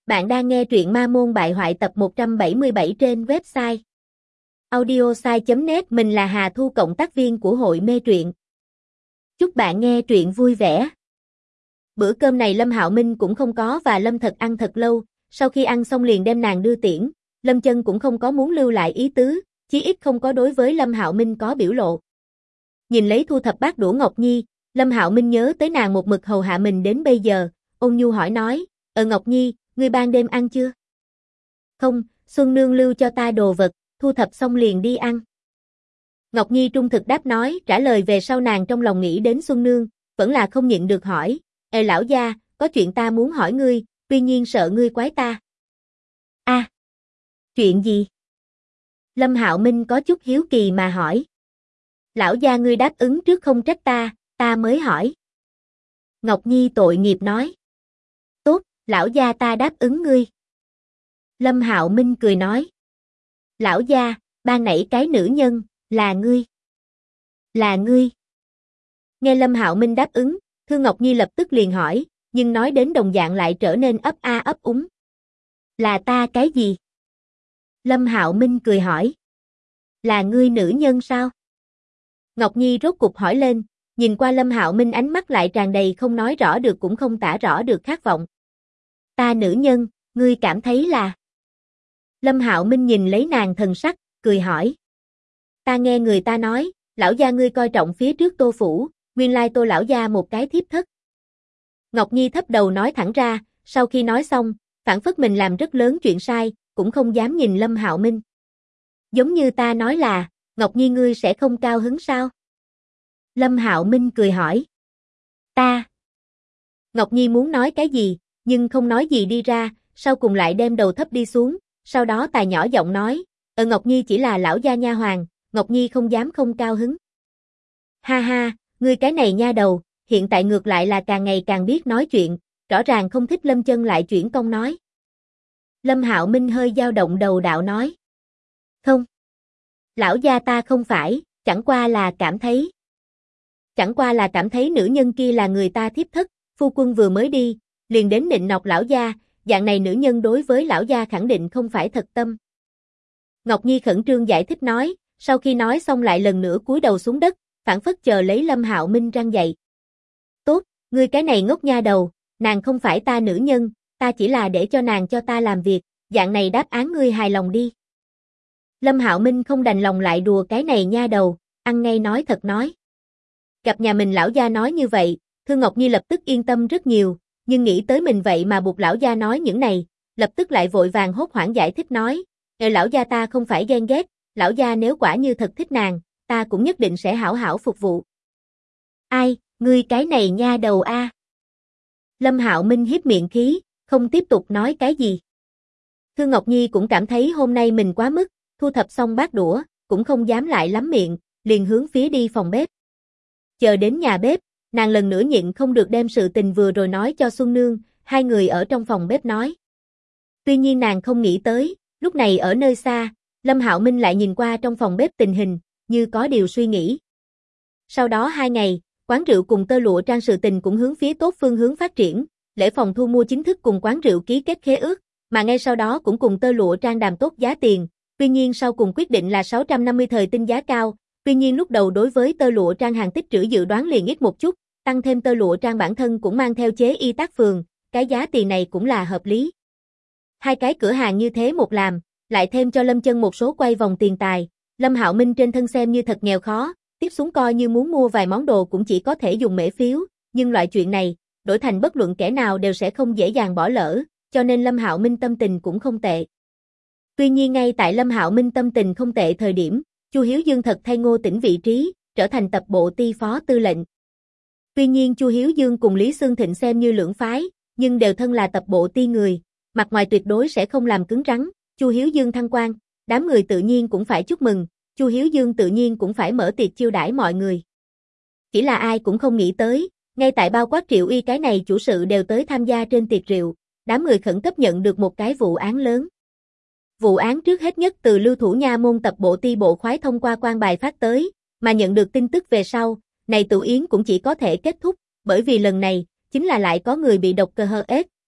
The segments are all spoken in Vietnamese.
Bạn đang nghe truyện Ma Môn Bại Hoại tập 177 trên website audiosai.net. Mình là Hà Thu, cộng tác viên của hội mê truyện. Chúc bạn nghe truyện vui vẻ. Bữa cơm này Lâm Hạo Minh cũng không có và Lâm Thật ăn thật lâu, sau khi ăn xong liền đem nàng đưa tiễn. Lâm Chân cũng không có muốn lưu lại ý tứ, chí ít không có đối với Lâm Hạo Minh có biểu lộ. Nhìn lấy thu thập bát đũa Ngọc Nhi, Lâm Hạo Minh nhớ tới nàng một mực hầu hạ mình đến bây giờ, ôn nhu hỏi nói, Ngọc Nhi, ngươi ban đêm ăn chưa? Không, Xuân Nương lưu cho ta đồ vật, thu thập xong liền đi ăn. Ngọc Nhi trung thực đáp nói, trả lời về sau nàng trong lòng nghĩ đến Xuân Nương, vẫn là không nhịn được hỏi, lão gia, có chuyện ta muốn hỏi ngươi, tuy nhiên sợ ngươi quái ta. Chuyện gì? Lâm Hạo Minh có chút hiếu kỳ mà hỏi. Lão gia ngươi đáp ứng trước không trách ta mới hỏi. Ngọc Nhi tội nghiệp nói. Tốt, lão gia ta đáp ứng ngươi. Lâm Hạo Minh cười nói. Lão gia, ban nãy cái nữ nhân, là ngươi. Là ngươi. Nghe Lâm Hạo Minh đáp ứng, Thư Ngọc Nhi lập tức liền hỏi, nhưng nói đến đồng dạng lại trở nên ấp a ấp úng. Là ta cái gì? Lâm Hạo Minh cười hỏi. Là ngươi nữ nhân sao? Ngọc Nhi rốt cục hỏi lên, nhìn qua Lâm Hạo Minh ánh mắt lại tràn đầy không nói rõ được cũng không tả rõ được khát vọng. Ta nữ nhân, ngươi cảm thấy là? Lâm Hạo Minh nhìn lấy nàng thần sắc, cười hỏi. Ta nghe người ta nói, lão gia ngươi coi trọng phía trước Tô phủ, nguyên lai Tô lão gia một cái thiếp thất. Ngọc Nhi thấp đầu nói thẳng ra, sau khi nói xong, phản phất mình làm rất lớn chuyện sai, cũng không dám nhìn Lâm Hạo Minh. Giống như ta nói là, Ngọc Nhi ngươi sẽ không cao hứng sao? Lâm Hạo Minh cười hỏi. Ta. Ngọc Nhi muốn nói cái gì, nhưng không nói gì đi ra, sau cùng lại đem đầu thấp đi xuống, sau đó tài nhỏ giọng nói, Ngọc Nhi chỉ là lão gia nha hoàn, Ngọc Nhi không dám không cao hứng. Ha ha, ngươi cái này nha đầu, hiện tại ngược lại là càng ngày càng biết nói chuyện, rõ ràng không thích Lâm Chân lại chuyển công nói. Lâm Hạo Minh hơi dao động đầu đạo nói. Không. Lão gia ta không phải, chẳng qua là cảm thấy nữ nhân kia là người ta thiếp thất, phu quân vừa mới đi, liền đến nịnh nọt lão gia, dạng này nữ nhân đối với lão gia khẳng định không phải thật tâm. Ngọc Nhi khẩn trương giải thích nói, sau khi nói xong lại lần nữa cúi đầu xuống đất, phản phất chờ lấy Lâm Hạo Minh răng dậy. Tốt, ngươi cái này ngốc nha đầu, nàng không phải ta nữ nhân, ta chỉ là để cho nàng cho ta làm việc, dạng này đáp án ngươi hài lòng đi. Lâm Hạo Minh không đành lòng lại đùa cái này nha đầu, ăn ngay nói thật nói. Gặp nhà mình lão gia nói như vậy, Thư Ngọc Nhi lập tức yên tâm rất nhiều, nhưng nghĩ tới mình vậy mà buộc lão gia nói những này, lập tức lại vội vàng hốt hoảng giải thích nói, lão gia ta không phải ghen ghét, lão gia nếu quả như thật thích nàng, ta cũng nhất định sẽ hảo hảo phục vụ. Ai, ngươi cái này nha đầu a. Lâm Hạo Minh hít miệng khí, không tiếp tục nói cái gì. Thư Ngọc Nhi cũng cảm thấy hôm nay mình quá mức, thu thập xong bát đũa, cũng không dám lại lắm miệng, liền hướng phía đi phòng bếp. Chờ đến nhà bếp, nàng lần nữa nhịn không được đem sự tình vừa rồi nói cho Xuân Nương, hai người ở trong phòng bếp nói. Tuy nhiên nàng không nghĩ tới, lúc này ở nơi xa, Lâm Hạo Minh lại nhìn qua trong phòng bếp tình hình, như có điều suy nghĩ. Sau đó 2 ngày, quán rượu cùng tơ lụa trang sự tình cũng hướng phía tốt phương hướng phát triển, lễ phòng thu mua chính thức cùng quán rượu ký kết khế ước, mà ngay sau đó cũng cùng tơ lụa trang đàm tốt giá tiền, tuy nhiên sau cùng quyết định là 650 thời tinh giá cao, tuy nhiên lúc đầu đối với tơ lụa trang hàng tích trữ dự đoán liền ít một chút, tăng thêm tơ lụa trang bản thân cũng mang theo chế y tác phường, cái giá tiền này cũng là hợp lý. 2 cái cửa hàng như thế một làm, lại thêm cho Lâm Chân một số quay vòng tiền tài, Lâm Hạo Minh trên thân xem như thật nghèo khó, tiếp xuống coi như muốn mua vài món đồ cũng chỉ có thể dùng mễ phiếu, nhưng loại chuyện này, đổi thành bất luận kẻ nào đều sẽ không dễ dàng bỏ lỡ, cho nên Lâm Hạo Minh tâm tình cũng không tệ. Tuy nhiên ngay tại Lâm Hạo Minh tâm tình không tệ thời điểm, Chu Hiếu Dương thật thay Ngô Tĩnh vị trí, trở thành tập bộ ty phó tư lệnh. Tuy nhiên Chu Hiếu Dương cùng Lý Xương Thịnh xem như lưỡng phái, nhưng đều thân là tập bộ ty người, mặt ngoài tuyệt đối sẽ không làm cứng rắn. Chu Hiếu Dương thăng quan, đám người tự nhiên cũng phải chúc mừng, Chu Hiếu Dương tự nhiên cũng phải mở tiệc chiêu đãi mọi người. Chỉ là ai cũng không nghĩ tới, ngay tại bao quát Triệu Y cái này chủ sự đều tới tham gia trên tiệc rượu, đám người khẩn cấp nhận được một cái vụ án lớn. Vụ án trước hết nhất từ Lưu Thủ Nha môn tập bộ ty bộ khoái thông qua quan bài phát tới, mà nhận được tin tức về sau, này tụ yến cũng chỉ có thể kết thúc, bởi vì lần này, chính là lại có người bị độc cơ HS,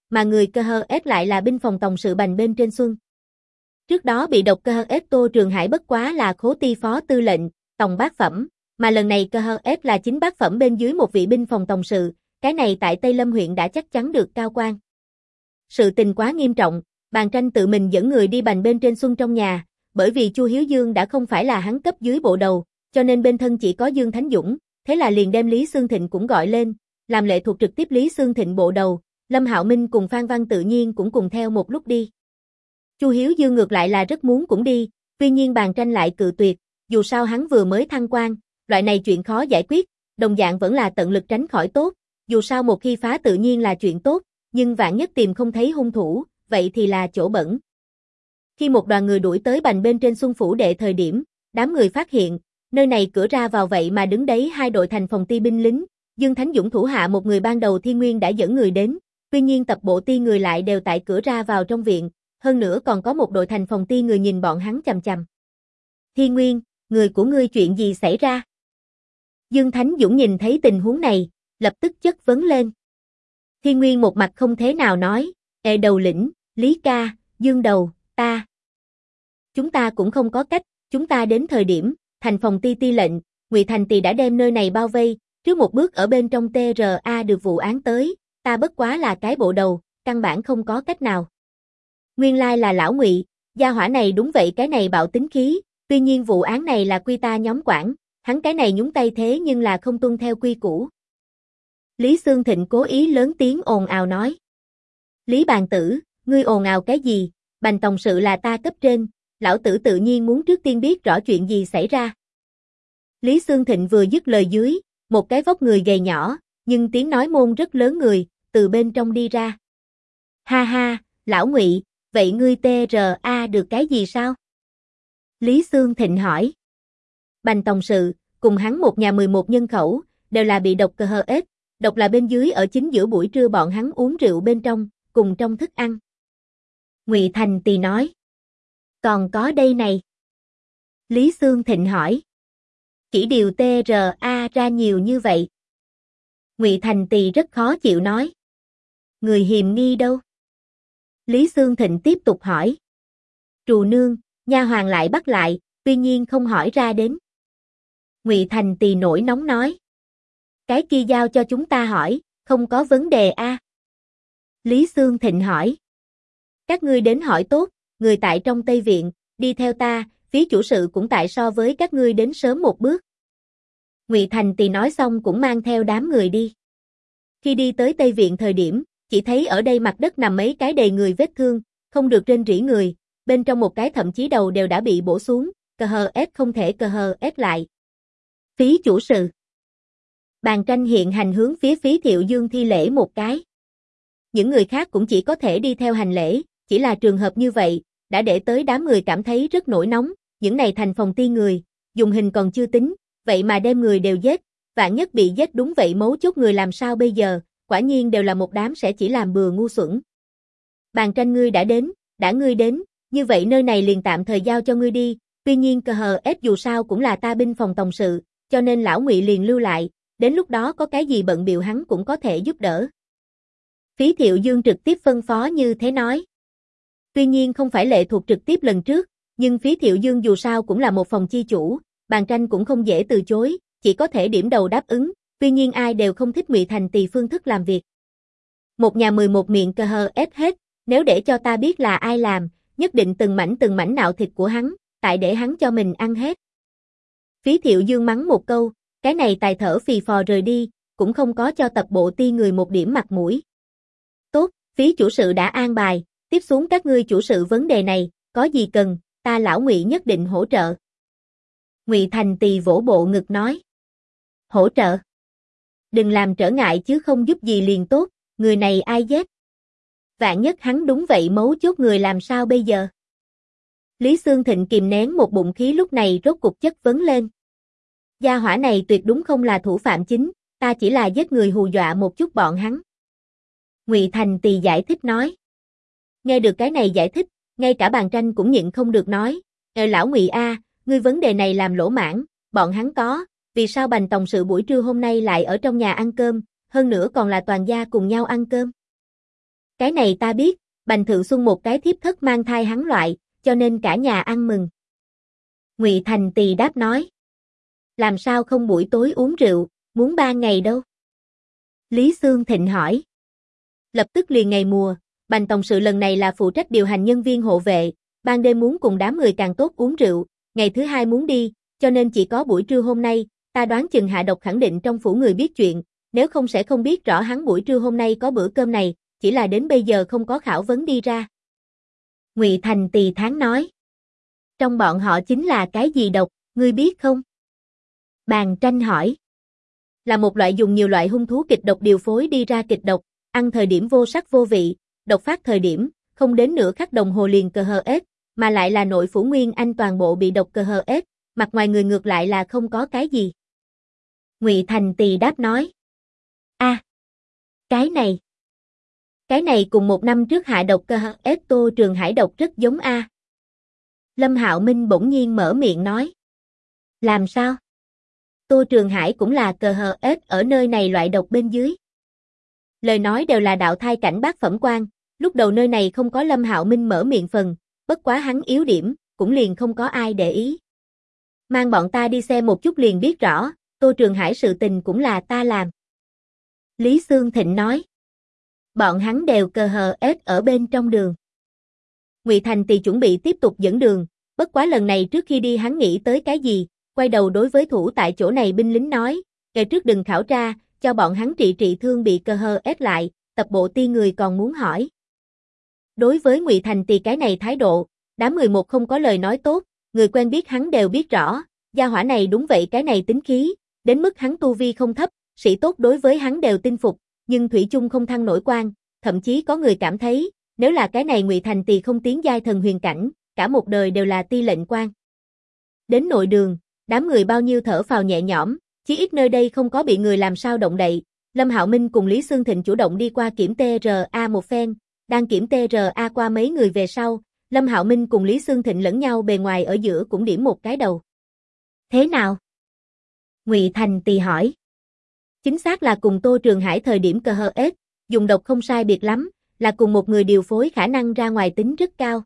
mà người KHS lại là binh phòng tổng sự Bành bên trên Xuân. Trước đó bị độc KHS Tô Trường Hải bất quá là khố ti phó tư lệnh, tòng bát phẩm, mà lần này KHS là chính bát phẩm bên dưới một vị binh phòng tổng sự, cái này tại Tây Lâm huyện đã chắc chắn được cao quan. Sự tình quá nghiêm trọng, Bàn Tranh tự mình dẫn người đi Bành bên trên Xuân trong nhà, bởi vì Chu Hiếu Dương đã không phải là hắn cấp dưới bộ đầu, cho nên bên thân chỉ có Dương Thánh Dũng, thế là liền đem Lý Xương Thịnh cũng gọi lên, làm lệ thuộc trực tiếp Lý Xương Thịnh bộ đầu, Lâm Hạo Minh cùng Phan Văn tự nhiên cũng cùng theo một lúc đi. Chu Hiếu Dương ngược lại là rất muốn cũng đi, tuy nhiên Bàn Tranh lại cự tuyệt, dù sao hắn vừa mới thăng quan, loại này chuyện khó giải quyết, đồng dạng vẫn là tận lực tránh khỏi tốt, dù sao một khi phá tự nhiên là chuyện tốt, nhưng vạn nhất tìm không thấy hung thủ, vậy thì là chỗ bẩn. Khi một đoàn người đuổi tới Bành bên trên Xuân Phủ Đệ thời điểm, đám người phát hiện, nơi này cửa ra vào vậy mà đứng đấy hai đội thành phòng ti binh lính, Dương Thánh Dũng thủ hạ một người ban đầu Thiên Nguyên đã dẫn người đến, tuy nhiên tập bộ ti người lại đều tại cửa ra vào trong viện, hơn nữa còn có một đội thành phòng ti người nhìn bọn hắn chằm chằm. Thiên Nguyên, người của ngươi chuyện gì xảy ra? Dương Thánh Dũng nhìn thấy tình huống này, lập tức chất vấn lên. Thiên Nguyên một mặt không thế nào nói, đầu lĩnh, Lý ca, Dương đầu, ta. Chúng ta cũng không có cách, chúng ta đến thời điểm, thành phòng ti ti lệnh, Ngụy Thành Tỳ đã đem nơi này bao vây, trước một bước ở bên trong TRA được vụ án tới, ta bất quá là cái bộ đầu, căn bản không có cách nào. Nguyên lai là lão Ngụy, gia hỏa này đúng vậy cái này bạo tính khí, tuy nhiên vụ án này là quy ta nhóm quản, hắn cái này nhúng tay thế nhưng là không tuân theo quy củ. Lý Xương Thịnh cố ý lớn tiếng ồn ào nói. Lý bàn tử, ngươi ồn ào cái gì, Bành tổng sự là ta cấp trên, lão tử tự nhiên muốn trước tiên biết rõ chuyện gì xảy ra. Lý Xương Thịnh vừa dứt lời dưới, một cái vóc người gầy nhỏ, nhưng tiếng nói môn rất lớn người, từ bên trong đi ra. Ha ha, lão Ngụy, vậy ngươi TRA được cái gì sao? Lý Xương Thịnh hỏi. Bành tổng sự, cùng hắn một nhà 11 nhân khẩu, đều là bị độc KHS, độc là bên dưới ở chính giữa buổi trưa bọn hắn uống rượu bên trong, cùng trong thức ăn. Ngụy Thành Tỳ nói. Còn có đây này. Lý Xương Thịnh hỏi. Chỉ điều TRA ra nhiều như vậy. Ngụy Thành Tỳ rất khó chịu nói. Người hiềm nghi đâu? Lý Xương Thịnh tiếp tục hỏi. Trù nương, nha hoàn lại bắt lại, tuy nhiên không hỏi ra đến. Ngụy Thành Tỳ nổi nóng nói. Cái kia giao cho chúng ta hỏi, không có vấn đề a. Lý Xương Thịnh hỏi. Các ngươi đến hỏi tốt, người tại trong Tây Viện, đi theo ta, phía chủ sự cũng tại so với các ngươi đến sớm một bước. Ngụy Thành Tỳ nói xong cũng mang theo đám người đi. Khi đi tới Tây Viện thời điểm, chỉ thấy ở đây mặt đất nằm mấy cái đầy người vết thương, không được rên rỉ người, bên trong một cái thậm chí đầu đều đã bị bổ xuống, KHS không thể KHS lại. Phí chủ sự. Bàn Tranh hiện hành hướng phía Phí Thiệu Dương thi lễ một cái. Những người khác cũng chỉ có thể đi theo hành lễ, chỉ là trường hợp như vậy, đã để tới đám người cảm thấy rất nổi nóng, những này thành phòng ti người, dùng hình còn chưa tính, vậy mà đem người đều giết, vạn nhất bị giết đúng vậy mấu chốt người làm sao bây giờ, quả nhiên đều là một đám sẽ chỉ làm bừa ngu xuẩn. Bàn Tranh ngươi đã ngươi đến, như vậy nơi này liền tạm thời giao cho ngươi đi, tuy nhiên KHS dù sao cũng là ta binh phòng tổng sự, cho nên lão Ngụy liền lưu lại, đến lúc đó có cái gì bận bịu hắn cũng có thể giúp đỡ. Phí Thiệu Dương trực tiếp phân phó như thế nói. Tuy nhiên không phải lệ thuộc trực tiếp lần trước, nhưng Phí Thiệu Dương dù sao cũng là một phòng chi chủ, Bàn Tranh cũng không dễ từ chối, chỉ có thể điểm đầu đáp ứng, tuy nhiên ai đều không thích Ngụy Thành Tỳ phương thức làm việc. Một nhà 11 miệng KHS hết, nếu để cho ta biết là ai làm, nhất định từng mảnh nạo thịt của hắn, tại để hắn cho mình ăn hết. Phí Thiệu Dương mắng một câu, cái này tài thở phì phò rời đi, cũng không có cho tập bộ ti người một điểm mặt mũi. Tốt, Phí chủ sự đã an bài, tiếp xuống các ngươi chủ sự vấn đề này, có gì cần, ta lão Ngụy nhất định hỗ trợ. Ngụy Thành Tỳ vỗ bộ ngực nói. Hỗ trợ? Đừng làm trở ngại chứ không giúp gì liền tốt, người này ai giết? Vạn nhất hắn đúng vậy mấu chốt người làm sao bây giờ? Lý Xương Thịnh kìm nén một bụng khí lúc này rốt cục chất vấn lên. Gia hỏa này tuyệt đúng không là thủ phạm chính, ta chỉ là giết người hù dọa một chút bọn hắn. Ngụy Thành Tỳ giải thích nói. Nghe được cái này giải thích, ngay cả Bàn Tranh cũng nhịn không được nói, lão Ngụy a, ngươi vấn đề này làm lỗ mãng, bọn hắn có, vì sao Bành tổng sự buổi trưa hôm nay lại ở trong nhà ăn cơm, hơn nữa còn là toàn gia cùng nhau ăn cơm. Cái này ta biết, Bành Thượng Xuân một cái thiếp thất mang thai hắn loại, cho nên cả nhà ăn mừng. Ngụy Thành Tỳ đáp nói. Làm sao không buổi tối uống rượu, muốn 3 ngày đâu? Lý Xương Thịnh hỏi. Lập tức liền ngày mùa, Bành Tổng sự lần này là phụ trách điều hành nhân viên hộ vệ, ban đêm muốn cùng đám người càng tốt uống rượu, ngày thứ hai muốn đi, cho nên chỉ có buổi trưa hôm nay, ta đoán chừng hạ độc khẳng định trong phủ người biết chuyện, nếu không sẽ không biết rõ hắn buổi trưa hôm nay có bữa cơm này, chỉ là đến bây giờ không có khảo vấn đi ra. Ngụy Thành Tỳ thán nói. Trong bọn họ chính là cái gì độc, ngươi biết không? Bàn Tranh hỏi. Là một loại dùng nhiều loại hung thú kịch độc điều phối đi ra kịch độc, ăn thời điểm vô sắc vô vị, độc phát thời điểm, không đến nửa khắc đồng hồ liền CHS, mà lại là nội phủ Nguyên Anh toàn bộ bị độc CHS, mặt ngoài người ngược lại là không có cái gì. Ngụy Thành Tỳ đáp nói. Cái này cùng 1 năm trước hạ độc CHS Tô Trường Hải độc rất giống a. Lâm Hạo Minh bỗng nhiên mở miệng nói. Làm sao? Tô Trường Hải cũng là CHS ở nơi này loại độc bên dưới. Lời nói đều là đạo thai cảnh bát phẩm quan, lúc đầu nơi này không có Lâm Hạo Minh mở miệng phần, bất quá hắn yếu điểm, cũng liền không có ai để ý. Mang bọn ta đi xem một chút liền biết rõ, Tô Trường Hải sự tình cũng là ta làm. Lý Xương Thịnh nói. Bọn hắn đều CHS ở bên trong đường. Ngụy Thành Tỳ chuẩn bị tiếp tục dẫn đường, bất quá lần này trước khi đi hắn nghĩ tới cái gì, quay đầu đối với thủ tại chỗ này binh lính nói, kể trước đừng khảo tra, cho bọn hắn trị thương bị CHS lại, tập bộ ti người còn muốn hỏi. Đối với Ngụy Thành Tỳ cái này thái độ, đám 11 không có lời nói tốt, người quen biết hắn đều biết rõ, gia hỏa này đúng vậy cái này tính khí, đến mức hắn tu vi không thấp, sĩ tốt đối với hắn đều tin phục, nhưng thủy chung không thăng nổi quan, thậm chí có người cảm thấy, nếu là cái này Ngụy Thành Tỳ không tiến giai thần huyền cảnh, cả một đời đều là ti lệnh quan. Đến nội đường, đám người bao nhiêu thở phào nhẹ nhõm, chí ít nơi đây không có bị người làm sao động đậy. Lâm Hạo Minh cùng Lý Xương Thịnh chủ động đi qua kiểm TRA một phen, đang kiểm TRA qua mấy người về sau, Lâm Hạo Minh cùng Lý Xương Thịnh lẫn nhau bề ngoài ở giữa cũng điểm một cái đầu. Thế nào? Ngụy Thành Tỳ hỏi. Chính xác là cùng Tô Trường Hải thời điểm CHS, dùng độc không sai biệt lắm, là cùng một người điều phối khả năng ra ngoài tính rất cao.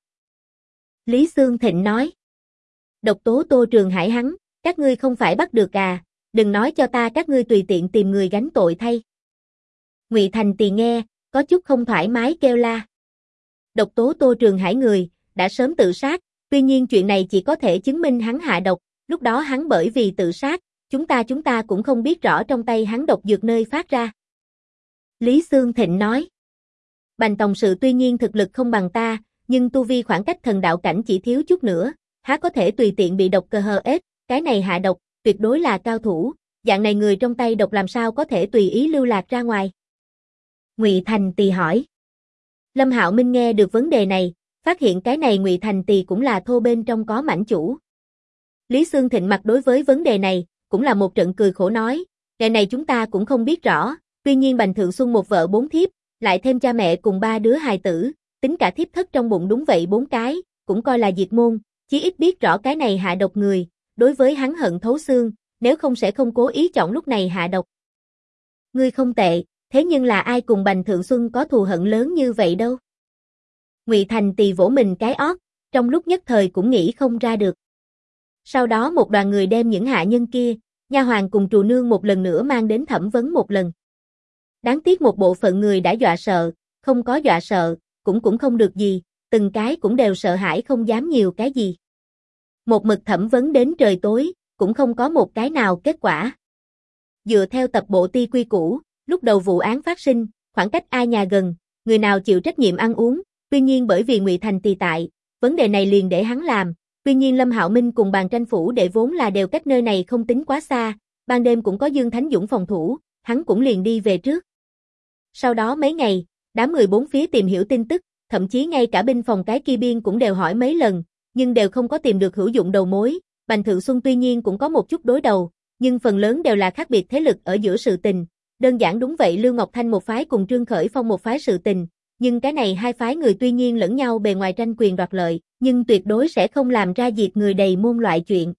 Lý Xương Thịnh nói. Độc tố Tô Trường Hải hắn, các ngươi không phải bắt được à, đừng nói cho ta các ngươi tùy tiện tìm người gánh tội thay. Ngụy Thành Tỳ nghe, có chút không thoải mái kêu la. Độc tố Tô Trường Hải người, đã sớm tự sát, tuy nhiên chuyện này chỉ có thể chứng minh hắn hạ độc, lúc đó hắn bởi vì tự sát, chúng ta cũng không biết rõ trong tay hắn độc dược nơi phát ra. Lý Xương Thịnh nói. Bành Tổng sự tuy nhiên thực lực không bằng ta, nhưng tu vi khoảng cách thần đạo cảnh chỉ thiếu chút nữa, há có thể tùy tiện bị độc CHS, cái này hạ độc, tuyệt đối là cao thủ, dạng này người trong tay độc làm sao có thể tùy ý lưu lạc ra ngoài. Ngụy Thành Tỳ hỏi. Lâm Hạo Minh nghe được vấn đề này, phát hiện cái này Ngụy Thành Tỳ cũng là thô bên trong có mãnh chủ. Lý Xương Thịnh mặt đối với vấn đề này, cũng là một trận cười khổ nói, cái này chúng ta cũng không biết rõ, tuy nhiên Bành Thượng Xuân một vợ 4 thiếp, lại thêm cha mẹ cùng 3 đứa hài tử, tính cả thiếp thất trong bụng đúng vậy 4 cái, cũng coi là diệt môn, chí ít biết rõ cái này hạ độc người, đối với hắn hận thấu xương, nếu không sẽ không cố ý chọn lúc này hạ độc. Ngươi không tệ, thế nhưng là ai cùng Bành Thượng Xuân có thù hận lớn như vậy đâu? Ngụy Thành Tỳ vỗ mình cái ót, trong lúc nhất thời cũng nghĩ không ra được. Sau đó một đoàn người đem những hạ nhân kia, nha hoàn cùng trù nương một lần nữa mang đến thẩm vấn một lần. Đáng tiếc một bộ phận người đã dọa sợ, không có dọa sợ, cũng không được gì, từng cái cũng đều sợ hãi không dám nhiều cái gì. Một mực thẩm vấn đến trời tối, cũng không có một cái nào kết quả. Dựa theo tập bộ ti quy củ, lúc đầu vụ án phát sinh, khoảng cách ai nhà gần, người nào chịu trách nhiệm ăn uống, tuy nhiên bởi vì Ngụy Thành Tỳ tại, vấn đề này liền để hắn làm, tuy nhiên Lâm Hạo Minh cùng Bàn Tranh phủ để vốn là đều cách nơi này không tính quá xa, ban đêm cũng có Dương Thánh Dũng phòng thủ, hắn cũng liền đi về trước. Sau đó mấy ngày, đám người bốn phía tìm hiểu tin tức, thậm chí ngay cả binh phòng cái kia biên cũng đều hỏi mấy lần, nhưng đều không có tìm được hữu dụng đầu mối. Bành Thượng Xuân tuy nhiên cũng có một chút đối đầu, nhưng phần lớn đều là khác biệt thế lực ở giữa sự tình. Đơn giản đúng vậy, Lưu Ngọc Thanh một phái cùng Trương Khởi Phong một phái sự tình, nhưng cái này hai phái người tuy nhiên lẫn nhau bề ngoài tranh quyền đoạt lợi, nhưng tuyệt đối sẽ không làm ra diệt người đầy môn loại chuyện.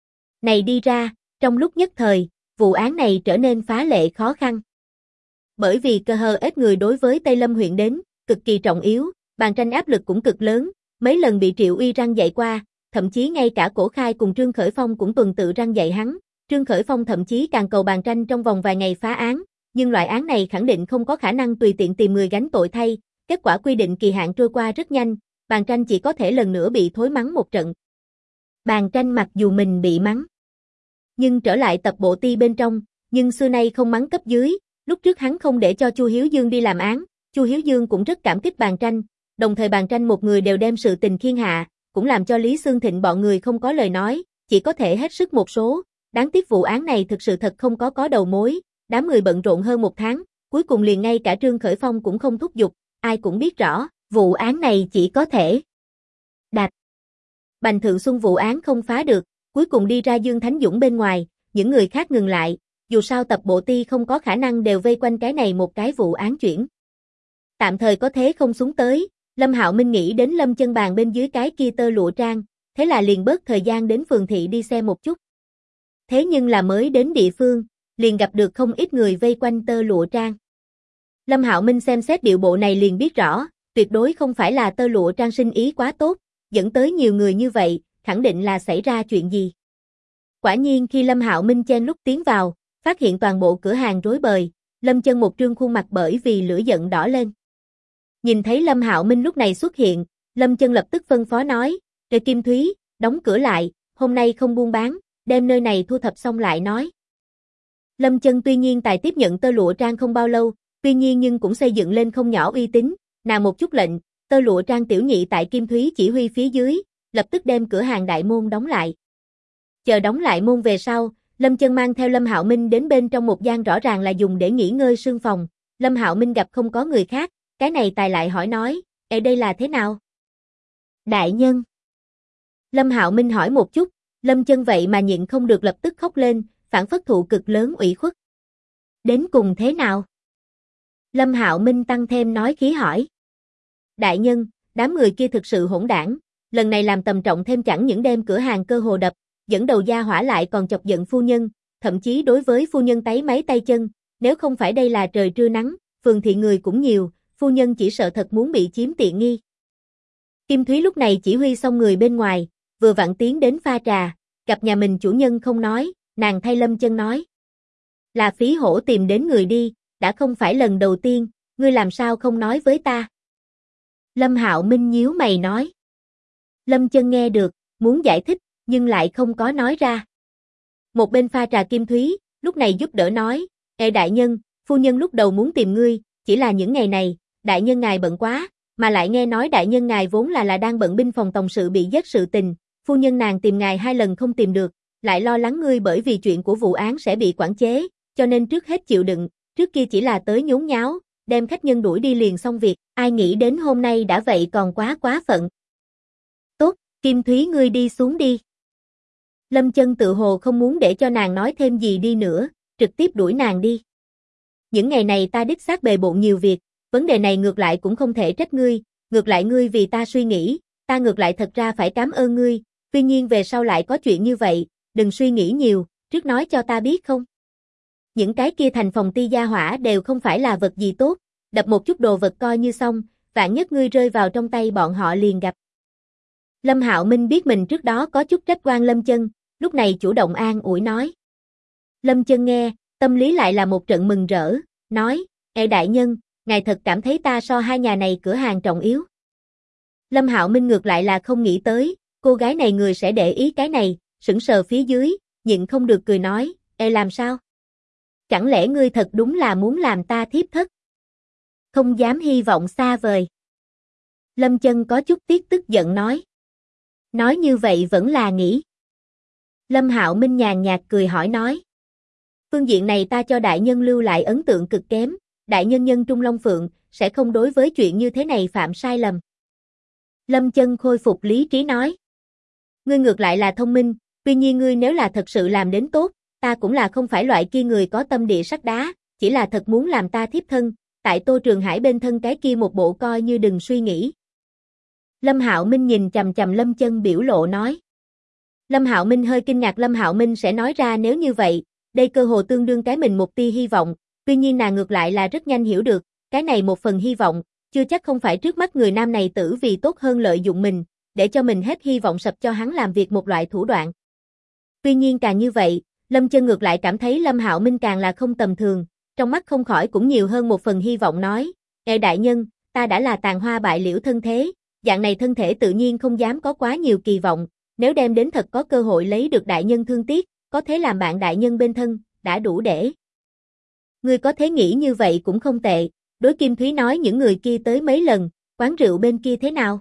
Này đi ra, trong lúc nhất thời, vụ án này trở nên phá lệ khó khăn. Bởi vì CHS người đối với Tây Lâm huyện đến, cực kỳ trọng yếu, bàn tranh áp lực cũng cực lớn, mấy lần bị Triệu Uy răn dạy qua, thậm chí ngay cả Cổ Khai cùng Trương Khởi Phong cũng tuần tự răn dạy hắn. Trương Khởi Phong thậm chí càng cầu bàn tranh trong vòng vài ngày phá án, nhưng loại án này khẳng định không có khả năng tùy tiện tìm người gánh tội thay, kết quả quy định kỳ hạn trôi qua rất nhanh, bàn tranh chỉ có thể lần nữa bị thối mắng một trận. Bàn tranh mặc dù mình bị mắng, nhưng trở lại tập bộ ti bên trong, nhưng xưa nay không mắng cấp dưới, lúc trước hắn không để cho Chu Hiếu Dương đi làm án, Chu Hiếu Dương cũng rất cảm kích bàn tranh, đồng thời bàn tranh một người đều đem sự tình khiêng hạ, cũng làm cho Lý Xương Thịnh bọn người không có lời nói, chỉ có thể hết sức một số, đáng tiếc vụ án này thực sự thật không có đầu mối, đám người bận rộn hơn một tháng, cuối cùng liền ngay cả Trương Khởi Phong cũng không thúc giục, ai cũng biết rõ, vụ án này chỉ có thể đạt. Bành Thượng Xuân vụ án không phá được, cuối cùng đi ra Dương Thánh Dũng bên ngoài, những người khác ngừng lại, dù sao tập bộ ti không có khả năng đều vây quanh cái này một cái vụ án chuyển. Tạm thời có thế không xuống tới, Lâm Hạo Minh nghĩ đến Lâm Chân Bàn bên dưới cái kia tơ lụa trang, thế là liền bớt thời gian đến phường thị đi xem một chút. Thế nhưng là mới đến địa phương, liền gặp được không ít người vây quanh tơ lụa trang. Lâm Hạo Minh xem xét điệu bộ này liền biết rõ, tuyệt đối không phải là tơ lụa trang sinh ý quá tốt, dẫn tới nhiều người như vậy, khẳng định là xảy ra chuyện gì. Quả nhiên khi Lâm Hạo Minh chen lúc tiến vào, phát hiện toàn bộ cửa hàng rối bời, Lâm Chân một trương khuôn mặt bởi vì lửa giận đỏ lên. Nhìn thấy Lâm Hạo Minh lúc này xuất hiện, Lâm Chân lập tức phân phó nói, "Trề Kim Thúy, đóng cửa lại, hôm nay không buôn bán, đem nơi này thu thập xong lại nói." Lâm Chân tuy nhiên tài tiếp nhận tơ lụa trang không bao lâu, tuy nhiên nhưng cũng xây dựng lên không nhỏ uy tín, nàng một chút lệnh, tơ lụa trang tiểu nhị tại Kim Thúy chỉ huy phía dưới, lập tức đem cửa hàng đại môn đóng lại. Chờ đóng lại môn về sau, Lâm Chân mang theo Lâm Hạo Minh đến bên trong một gian rõ ràng là dùng để nghỉ ngơi sương phòng, Lâm Hạo Minh gặp không có người khác, cái này tài lại hỏi nói, đây là thế nào?" "Đại nhân." Lâm Hạo Minh hỏi một chút, Lâm Chân vậy mà nhịn không được lập tức khóc lên, phản phất thụ cực lớn ủy khuất. "Đến cùng thế nào?" Lâm Hạo Minh tăng thêm nói khí hỏi. "Đại nhân, đám người kia thực sự hỗn đảng, lần này làm tầm trọng thêm chẳng những đem cửa hàng cơ hồ đập, dẫn đầu gia hỏa lại còn chọc giận phu nhân, thậm chí đối với phu nhân táy máy tay chân, nếu không phải đây là trời trưa nắng, phường thị người cũng nhiều, phu nhân chỉ sợ thật muốn bị chiếm tiện nghi." Kim Thúy lúc này chỉ huy xong người bên ngoài, vừa vặn tiến đến pha trà, gặp nhà mình chủ nhân không nói, nàng thay Lâm Chân nói. "Là phí hổ tìm đến người đi, đã không phải lần đầu tiên, ngươi làm sao không nói với ta?" Lâm Hạo Minh nhíu mày nói. Lâm Chân nghe được, muốn giải thích, nhưng lại không có nói ra. Một bên pha trà Kim Thúy, lúc này giúp đỡ nói, đại nhân, phu nhân lúc đầu muốn tìm ngươi, chỉ là những ngày này, đại nhân ngài bận quá, mà lại nghe nói đại nhân ngài vốn là đang bận binh phòng tổng sự bị giết sự tình, phu nhân nàng tìm ngài 2 lần không tìm được, lại lo lắng ngươi bởi vì chuyện của vụ án sẽ bị quản chế, cho nên trước hết chịu đựng, trước kia chỉ là tới nhốn nháo, đem khách nhân đuổi đi liền xong việc, ai nghĩ đến hôm nay đã vậy còn quá phận. Tốt, Kim Thúy ngươi đi xuống đi. Lâm Chân tự hồ không muốn để cho nàng nói thêm gì đi nữa, trực tiếp đuổi nàng đi. Những ngày này ta đích xác bề bộn nhiều việc, vấn đề này ngược lại cũng không thể trách ngươi, ngược lại ngươi vì ta suy nghĩ, ta ngược lại thật ra phải cảm ơn ngươi, tuy nhiên về sau lại có chuyện như vậy, đừng suy nghĩ nhiều, trước nói cho ta biết không. Những cái kia thành phòng ti gia hỏa đều không phải là vật gì tốt, đập một chút đồ vật coi như xong, vạn nhất ngươi rơi vào trong tay bọn họ liền gặp. Lâm Hạo Minh biết mình trước đó có chút trách oan Lâm Chân, lúc này chủ động an ủi nói. Lâm Chân nghe, tâm lý lại là một trận mừng rỡ, nói, đại nhân, ngài thật cảm thấy ta so hai nhà này cửa hàng trọng yếu. Lâm Hạo Minh ngược lại là không nghĩ tới, cô gái này người sẽ để ý cái này, sững sờ phía dưới, nhịn không được cười nói, làm sao? Chẳng lẽ ngươi thật đúng là muốn làm ta thiếp thất? Không dám hy vọng xa vời. Lâm Chân có chút tiếc tức giận nói. Nói như vậy vẫn là nghĩ. Lâm Hạo Minh nhàn nhạt cười hỏi nói. Phương diện này ta cho đại nhân lưu lại ấn tượng cực kém, đại nhân nhân trung long phượng, sẽ không đối với chuyện như thế này phạm sai lầm. Lâm Chân khôi phục lý trí nói. Ngươi ngược lại là thông minh, tuy nhiên ngươi nếu là thật sự làm đến tốt, ta cũng là không phải loại kia người có tâm địa sắt đá, chỉ là thật muốn làm ta thiếp thân, tại Tô Trường Hải bên thân cái kia một bộ coi như đừng suy nghĩ. Lâm Hạo Minh nhìn chằm chằm Lâm Chân biểu lộ nói. Lâm Hạo Minh hơi kinh ngạc Lâm Hạo Minh sẽ nói ra nếu như vậy, đây cơ hồ tương đương cái mình một tia hy vọng, tuy nhiên nàng ngược lại là rất nhanh hiểu được, cái này một phần hy vọng, chưa chắc không phải trước mắt người nam này tử vì tốt hơn lợi dụng mình, để cho mình hết hy vọng sập cho hắn làm việc một loại thủ đoạn. Tuy nhiên càng như vậy, Lâm Chân ngược lại cảm thấy Lâm Hạo Minh càng là không tầm thường, trong mắt không khỏi cũng nhiều hơn một phần hy vọng nói, đại nhân, ta đã là tàn hoa bại liễu thân thế, dạng này thân thể tự nhiên không dám có quá nhiều kỳ vọng, nếu đem đến thật có cơ hội lấy được đại nhân thương tiếc, có thế làm bạn đại nhân bên thân, đã đủ để. Ngươi có thế nghĩ như vậy cũng không tệ, đối Kim Thúy nói những người kia tới mấy lần, quán rượu bên kia thế nào?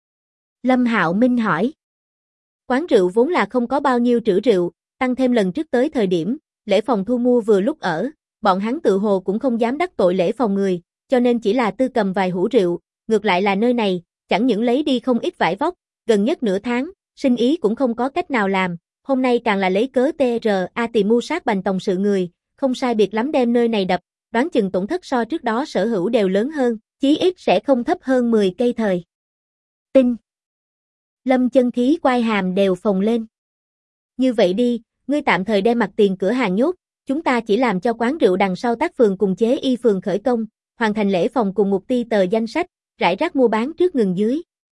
Lâm Hạo Minh hỏi. Quán rượu vốn là không có bao nhiêu trữ rượu, tăng thêm lần trước tới thời điểm, lễ phòng thu mua vừa lúc ở, bọn hắn tự hồ cũng không dám đắc tội lễ phòng người, cho nên chỉ là tư cầm vài hũ rượu, ngược lại là nơi này, chẳng những lấy đi không ít vải vóc, gần nhất nửa tháng, sinh ý cũng không có cách nào làm, hôm nay càng là lấy cớ TRA tìm mưu sát Bành Tòng sự người, không sai biệt lắm đem nơi này đập, đoán chừng tổn thất so trước đó sở hữu đều lớn hơn, chí ít sẽ không thấp hơn 10 cây thời. Tinh. Lâm Chân khí quai hàm đều phồng lên. Như vậy đi, ngươi tạm thời đem mặt tiền cửa hàng nhốt, chúng ta chỉ làm cho quán rượu đằng sau tác phường cùng chế y phường khởi công, hoàn thành lễ phòng cùng một ti tờ danh sách, rải rác mua bán trước ngừng dưới.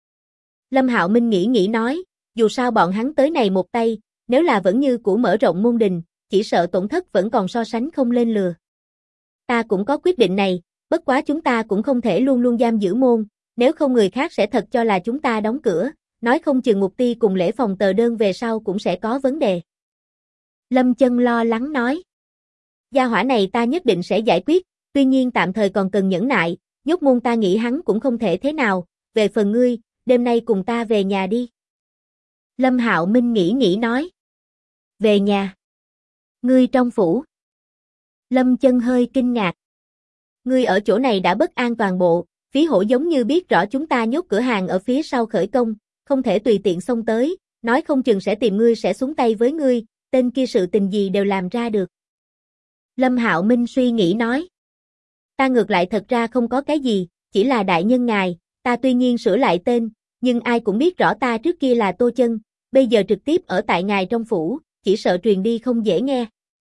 Lâm Hạo Minh nghĩ nói, dù sao bọn hắn tới này một tay, nếu là vẫn như cũ mở rộng môn đình, chỉ sợ tổn thất vẫn còn so sánh không lên lừa. Ta cũng có quyết định này, bất quá chúng ta cũng không thể luôn luôn giam giữ môn, nếu không người khác sẽ thật cho là chúng ta đóng cửa, nói không chừng một ti cùng lễ phòng tờ đơn về sau cũng sẽ có vấn đề. Lâm Chân lo lắng nói. Gia hỏa này ta nhất định sẽ giải quyết, tuy nhiên tạm thời còn cần nhẫn nại, nhốt môn ta nghĩ hắn cũng không thể thế nào, về phần ngươi, đêm nay cùng ta về nhà đi. Lâm Hạo Minh nghĩ nói. Về nhà? Ngươi trong phủ? Lâm Chân hơi kinh ngạc. Ngươi ở chỗ này đã bất an toàn bộ, phí hổ giống như biết rõ chúng ta nhốt cửa hàng ở phía sau khởi công, không thể tùy tiện xông tới, nói không chừng sẽ tìm ngươi sẽ xuống tay với ngươi, tên kia sự tình gì đều làm ra được. Lâm Hạo Minh suy nghĩ nói. Ta ngược lại thật ra không có cái gì, chỉ là đại nhân ngài, ta tuy nhiên sửa lại tên, nhưng ai cũng biết rõ ta trước kia là Tô Chân, bây giờ trực tiếp ở tại ngài trong phủ, chỉ sợ truyền đi không dễ nghe.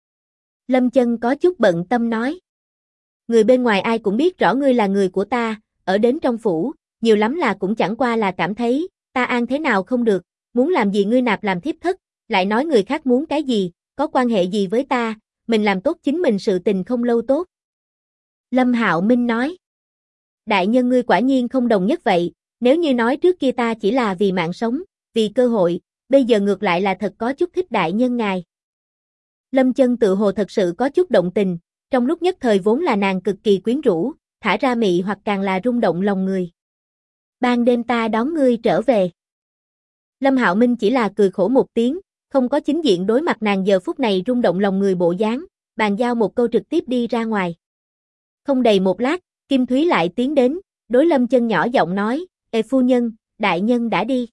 Lâm Chân có chút bận tâm nói. Người bên ngoài ai cũng biết rõ ngươi là người của ta, ở đến trong phủ, nhiều lắm là cũng chẳng qua là cảm thấy, ta an thế nào không được, muốn làm gì ngươi nạp làm thiếp thất, lại nói người khác muốn cái gì, có quan hệ gì với ta, mình làm tốt chính mình sự tình không lâu tốt. Lâm Hạo Minh nói. Đại nhân ngươi quả nhiên không đồng nhất vậy, nếu như nói trước kia ta chỉ là vì mạng sống, vì cơ hội, bây giờ ngược lại là thật có chút thích đại nhân ngài. Lâm Chân tự hồ thật sự có chút động tình, trong lúc nhất thời vốn là nàng cực kỳ quyến rũ, thả ra mị hoặc càng là rung động lòng người. Ban đêm ta đón ngươi trở về. Lâm Hạo Minh chỉ là cười khổ một tiếng, không có chính diện đối mặt nàng giờ phút này rung động lòng người bộ dáng, bàn giao một câu trực tiếp đi ra ngoài. Không đầy một lát, Kim Thúy lại tiến đến, đối Lâm Chân nhỏ giọng nói, phu nhân, đại nhân đã đi.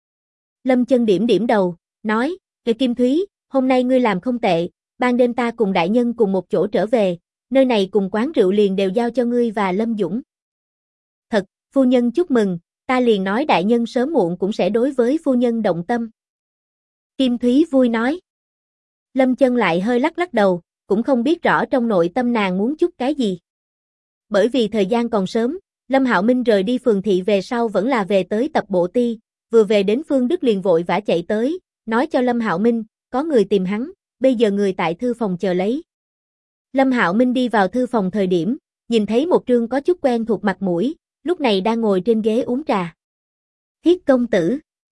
Lâm Chân điểm đầu, nói, Kim Thúy, hôm nay ngươi làm không tệ, ban đêm ta cùng đại nhân cùng một chỗ trở về, nơi này cùng quán rượu liền đều giao cho ngươi và Lâm Dũng. Thật, phu nhân chúc mừng, ta liền nói đại nhân sớm muộn cũng sẽ đối với phu nhân động tâm. Kim Thúy vui nói. Lâm Chân lại hơi lắc đầu, cũng không biết rõ trong nội tâm nàng muốn chút cái gì. Bởi vì thời gian còn sớm, Lâm Hạo Minh rời đi phường thị về sau vẫn là về tới tập bộ ti, vừa về đến Phương Đức liền vội vã chạy tới, nói cho Lâm Hạo Minh, có người tìm hắn, bây giờ người tại thư phòng chờ lấy. Lâm Hạo Minh đi vào thư phòng thời điểm, nhìn thấy một trương có chút quen thuộc mặt mũi, lúc này đang ngồi trên ghế uống trà. Thiết công tử.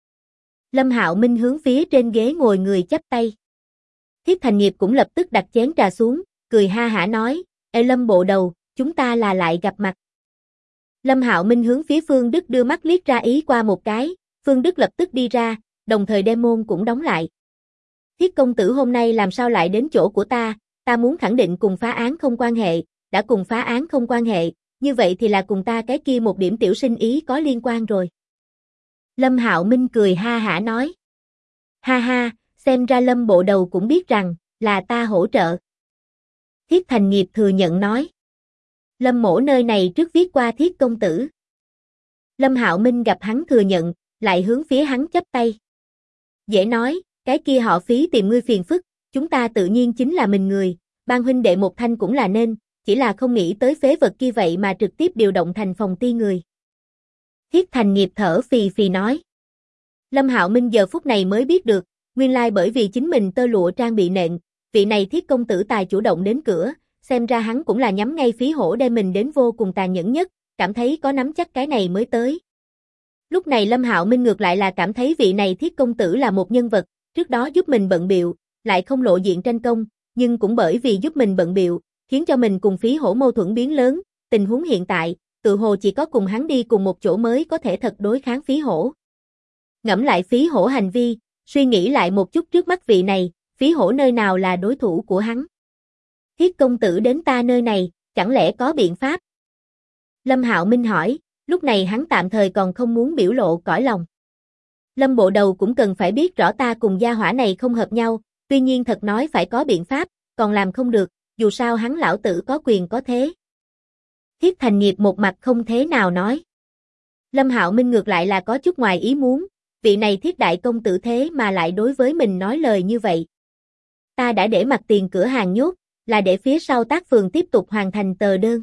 Lâm Hạo Minh hướng phía trên ghế ngồi người chắp tay. Thiết Thành Nghiệp cũng lập tức đặt chén trà xuống, cười ha hả nói, Lâm bộ đầu, chúng ta là lại gặp mặt. Lâm Hạo Minh hướng phía Phương Đức đưa mắt liếc ra ý qua một cái, Phương Đức lập tức đi ra, đồng thời đem môn cũng đóng lại. Thiết công tử hôm nay làm sao lại đến chỗ của ta muốn khẳng định cùng phá án không quan hệ, đã cùng phá án không quan hệ, như vậy thì là cùng ta cái kia một điểm tiểu sinh ý có liên quan rồi. Lâm Hạo Minh cười ha hả nói. Ha ha, xem ra Lâm bộ đầu cũng biết rằng, là ta hỗ trợ. Thiết Thành Nghiệp thừa nhận nói. Lâm mỗ nơi này trước viết qua Thiết công tử. Lâm Hạo Minh gặp hắn thừa nhận, lại hướng phía hắn chắp tay. Dễ nói, cái kia họ Phí tìm ngươi phiền phức, chúng ta tự nhiên chính là mình người, ban huynh đệ một thanh cũng là nên, chỉ là không nghĩ tới phế vật kia vậy mà trực tiếp điều động thành phòng ti người. Thiết Thành Nghiệp thở phì phì nói. Lâm Hạo Minh giờ phút này mới biết được, nguyên lai bởi vì chính mình tơ lụa trang bị nện, vị này Thiết công tử tài chủ động đến cửa, xem ra hắn cũng là nhắm ngay phí hổ đem mình đến vô cùng tàn nhẫn nhất, cảm thấy có nắm chắc cái này mới tới. Lúc này Lâm Hạo Minh ngược lại là cảm thấy vị này Thiết công tử là một nhân vật, trước đó giúp mình bận bịu, lại không lộ diện tranh công, nhưng cũng bởi vì giúp mình bận bịu, khiến cho mình cùng phí hổ mâu thuẫn biến lớn, tình huống hiện tại, tự hồ chỉ có cùng hắn đi cùng một chỗ mới có thể thật đối kháng phí hổ. Ngẫm lại phí hổ hành vi, suy nghĩ lại một chút trước mắt vị này, phí hổ nơi nào là đối thủ của hắn. Thiết công tử đến ta nơi này, chẳng lẽ có biện pháp? Lâm Hạo Minh hỏi, lúc này hắn tạm thời còn không muốn biểu lộ cõi lòng. Lâm bộ đầu cũng cần phải biết rõ ta cùng gia hỏa này không hợp nhau, tuy nhiên thật nói phải có biện pháp, còn làm không được, dù sao hắn lão tử có quyền có thế. Thiết Thành Nghiệp một mặt không thế nào nói. Lâm Hạo Minh ngược lại là có chút ngoài ý muốn, vị này Thiết đại công tử thế mà lại đối với mình nói lời như vậy. Ta đã để mặt tiền cửa hàng nhốt, là để phía sau tác phường tiếp tục hoàn thành tờ đơn.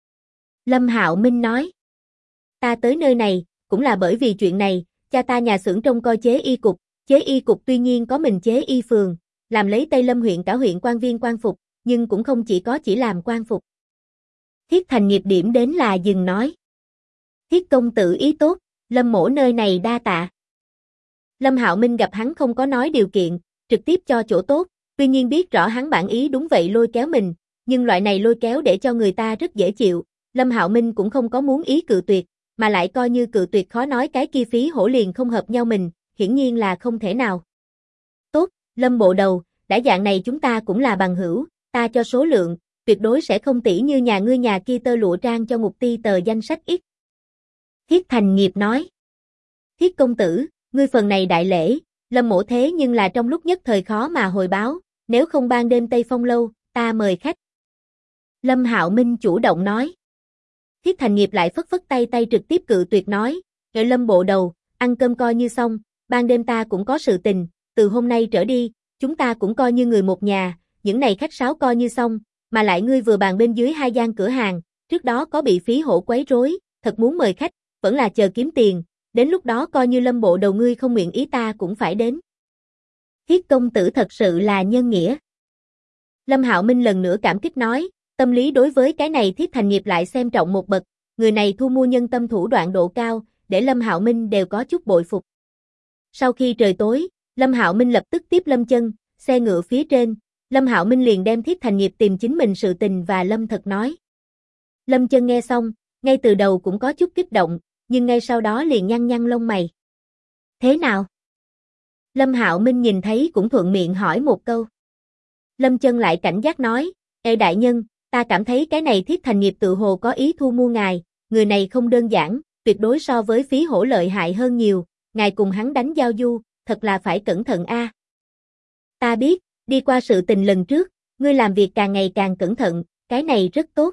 Lâm Hạo Minh nói. Ta tới nơi này, cũng là bởi vì chuyện này, cha ta nhà xưởng trông coi chế y cục tuy nhiên có mình chế y phường, làm lấy Tây Lâm huyện cả huyện quan viên quan phục, nhưng cũng không chỉ làm quan phục. Thiết Thành Nghiệp điểm đến là dừng nói. Thiết công tử ý tốt, Lâm mỗ nơi này đa tạ. Lâm Hạo Minh gặp hắn không có nói điều kiện, trực tiếp cho chỗ tốt, tuy nhiên biết rõ hắn bản ý đúng vậy lôi kéo mình, nhưng loại này lôi kéo để cho người ta rất dễ chịu, Lâm Hạo Minh cũng không có muốn ý cự tuyệt, mà lại coi như cự tuyệt khó nói cái kia phí hổ liền không hợp nhau mình, hiển nhiên là không thể nào. Tốt, Lâm bộ đầu, đã dạng này chúng ta cũng là bằng hữu, ta cho số lượng, tuyệt đối sẽ không tỷ như nhà ngươi nhà kia tơ lụa trang cho Ngục Ti tờ danh sách ít. Thiết Thành Nghiệp nói. Thiết công tử, ngươi phần này đại lễ, Lâm mỗ thế nhưng là trong lúc nhất thời khó mà hồi báo, nếu không ban đêm Tây Phong lâu, ta mời khách. Lâm Hạo Minh chủ động nói. Thiết Thành Nghiệp lại phất tay trực tiếp cự tuyệt nói, "Ngợi Lâm bộ đầu, ăn cơm coi như xong, ban đêm ta cũng có sự tình, từ hôm nay trở đi, chúng ta cũng coi như người một nhà, những này khách sáo coi như xong, mà lại ngươi vừa bàn bên dưới 2 gian cửa hàng, trước đó có bị phí hổ quấy rối, thật muốn mời khách, vẫn là chờ kiếm tiền, đến lúc đó coi như Lâm bộ đầu ngươi không nguyện ý ta cũng phải đến." Thiết công tử thật sự là nhân nghĩa. Lâm Hạo Minh lần nữa cảm kích nói, tâm lý đối với cái này Thiết Thành Nghiệp lại xem trọng một bậc, người này thu mua nhân tâm thủ đoạn độ cao, để Lâm Hạo Minh đều có chút bội phục. Sau khi trời tối, Lâm Hạo Minh lập tức tiếp Lâm Chân, xe ngựa phía trên, Lâm Hạo Minh liền đem Thiết Thành Nghiệp tìm chính mình sự tình và Lâm Thật nói. Lâm Chân nghe xong, ngay từ đầu cũng có chút kích động, nhưng ngay sau đó liền nhăn lông mày. Thế nào? Lâm Hạo Minh nhìn thấy cũng thuận miệng hỏi một câu. Lâm Chân lại cảnh giác nói, "Ê đại nhân, ta cảm thấy cái này Thiết Thành Nghiệp tự hồ có ý thu mua ngài, người này không đơn giản, tuyệt đối so với phí hổ lợi hại hơn nhiều, ngài cùng hắn đánh giao du, thật là phải cẩn thận a." Ta biết, đi qua sự tình lần trước, ngươi làm việc càng ngày càng cẩn thận, cái này rất tốt.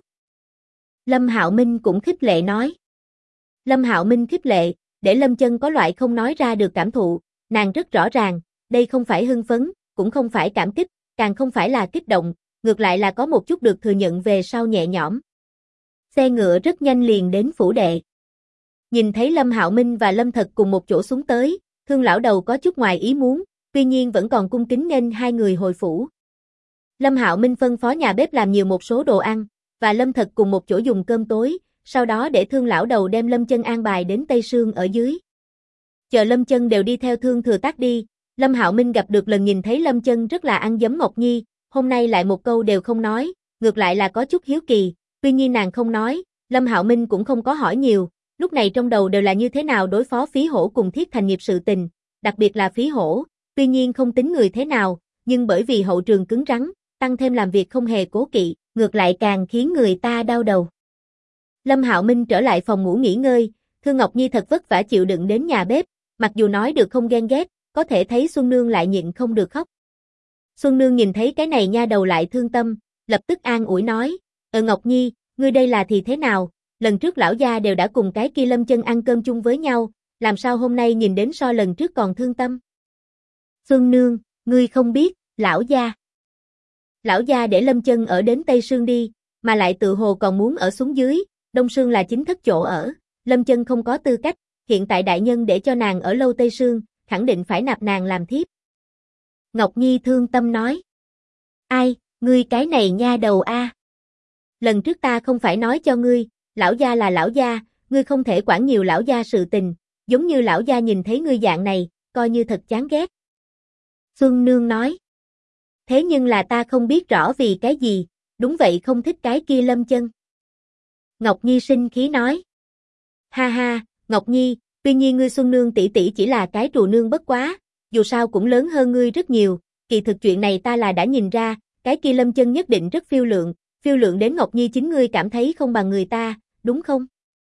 Lâm Hạo Minh cũng khích lệ nói. Lâm Hạo Minh khích lệ, để Lâm Chân có loại không nói ra được cảm thụ, nàng rất rõ ràng, đây không phải hưng phấn, cũng không phải cảm kích, càng không phải là kích động, ngược lại là có một chút được thừa nhận về sau nhẹ nhõm. Xe ngựa rất nhanh liền đến phủ đệ. Nhìn thấy Lâm Hạo Minh và Lâm Thật cùng một chỗ xuống tới, Thương lão đầu có chút ngoài ý muốn, tuy nhiên vẫn còn cung kính nên hai người hồi phủ. Lâm Hạo Minh phân phó nhà bếp làm nhiều một số đồ ăn, và Lâm Thật cùng một chỗ dùng cơm tối, sau đó để Thương lão đầu đem Lâm Chân an bài đến Tây Sương ở dưới. Chờ Lâm Chân đều đi theo Thương Thừa Tác đi, Lâm Hạo Minh gặp được lần nhìn thấy Lâm Chân rất là ăn dấm Ngọc Nhi, hôm nay lại một câu đều không nói, ngược lại là có chút hiếu kỳ, tuy nhiên nàng không nói, Lâm Hạo Minh cũng không có hỏi nhiều, lúc này trong đầu đều là như thế nào đối phó phí hổ cùng Thiết Thành Nghiệp sự tình, đặc biệt là phí hổ, tuy nhiên không tính người thế nào, nhưng bởi vì hậu trường cứng rắn, tăng thêm làm việc không hề cố kỵ, ngược lại càng khiến người ta đau đầu. Lâm Hạo Minh trở lại phòng ngủ nghỉ ngơi, Thương Ngọc Nhi thật vất vả chịu đựng đến nhà bếp, mặc dù nói được không ghen ghét, có thể thấy Xuân Nương lại nhịn không được khóc. Xuân Nương nhìn thấy cái này nha đầu lại thương tâm, lập tức an ủi nói, Ngọc Nhi, ngươi đây là thì thế nào, lần trước lão gia đều đã cùng cái kia Lâm Chân ăn cơm chung với nhau, làm sao hôm nay nhìn đến so lần trước còn thương tâm. Xuân Nương, ngươi không biết, lão gia để Lâm Chân ở đến Tây Sương đi, mà lại tự hồ còn muốn ở xuống dưới, Đông Sương là chính thức chỗ ở, Lâm Chân không có tư cách, hiện tại đại nhân để cho nàng ở lâu Tây Sương, khẳng định phải nạp nàng làm thiếp. Ngọc Nhi thương tâm nói. Ai, ngươi cái này nha đầu a. Lần trước ta không phải nói cho ngươi, lão gia là lão gia, ngươi không thể quản nhiều lão gia sự tình, giống như lão gia nhìn thấy ngươi dạng này, coi như thật chán ghét. Xuân Nương nói. Thế nhưng là ta không biết rõ vì cái gì, đúng vậy không thích cái kia Lâm Chân. Ngọc Nhi sinh khí nói. Ha ha, Ngọc Nhi, tuy nhiên ngươi Xuân Nương tỷ tỷ chỉ là cái trù nương bất quá, dù sao cũng lớn hơn ngươi rất nhiều, kỳ thực chuyện này ta là đã nhìn ra, cái kia Lâm Chân nhất định rất phiêu lượng đến Ngọc Nhi chính ngươi cảm thấy không bằng người ta, đúng không?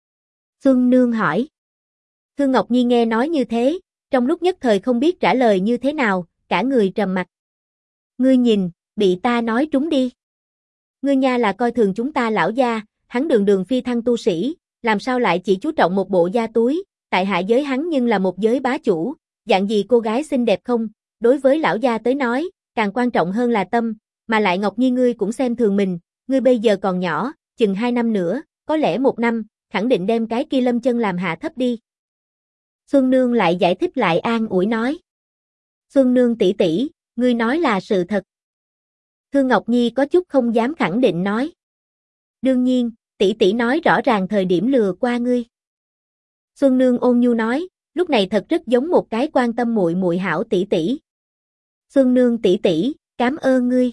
Xuân Nương hỏi. Thương Ngọc Nhi nghe nói như thế, trong lúc nhất thời không biết trả lời như thế nào, cả người trầm mặc. Ngươi nhìn, bị ta nói trúng đi. Ngươi nha là coi thường chúng ta lão gia, hắn đường đường phi thăng tu sĩ, làm sao lại chỉ chú trọng một bộ da túi, tại hạ giới hắn nhưng là một giới bá chủ, dạng gì cô gái xinh đẹp không, đối với lão gia tới nói, càng quan trọng hơn là tâm, mà lại Ngọc Nhi ngươi cũng xem thường mình, ngươi bây giờ còn nhỏ, chừng 2 năm nữa, có lẽ 1 năm, khẳng định đem cái kia Lâm Chân làm hạ thấp đi. Xuân Nương lại giải thích lại an ủi nói. Xuân Nương tỷ tỷ, ngươi nói là sự thật. Thương Ngọc Nhi có chút không dám khẳng định nói. Đương nhiên, tỷ tỷ nói rõ ràng thời điểm lừa qua ngươi. Xuân Nương ôn nhu nói, lúc này thật rất giống một cái quan tâm muội muội hảo tỷ tỷ. Xuân Nương tỷ tỷ, cảm ơn ngươi.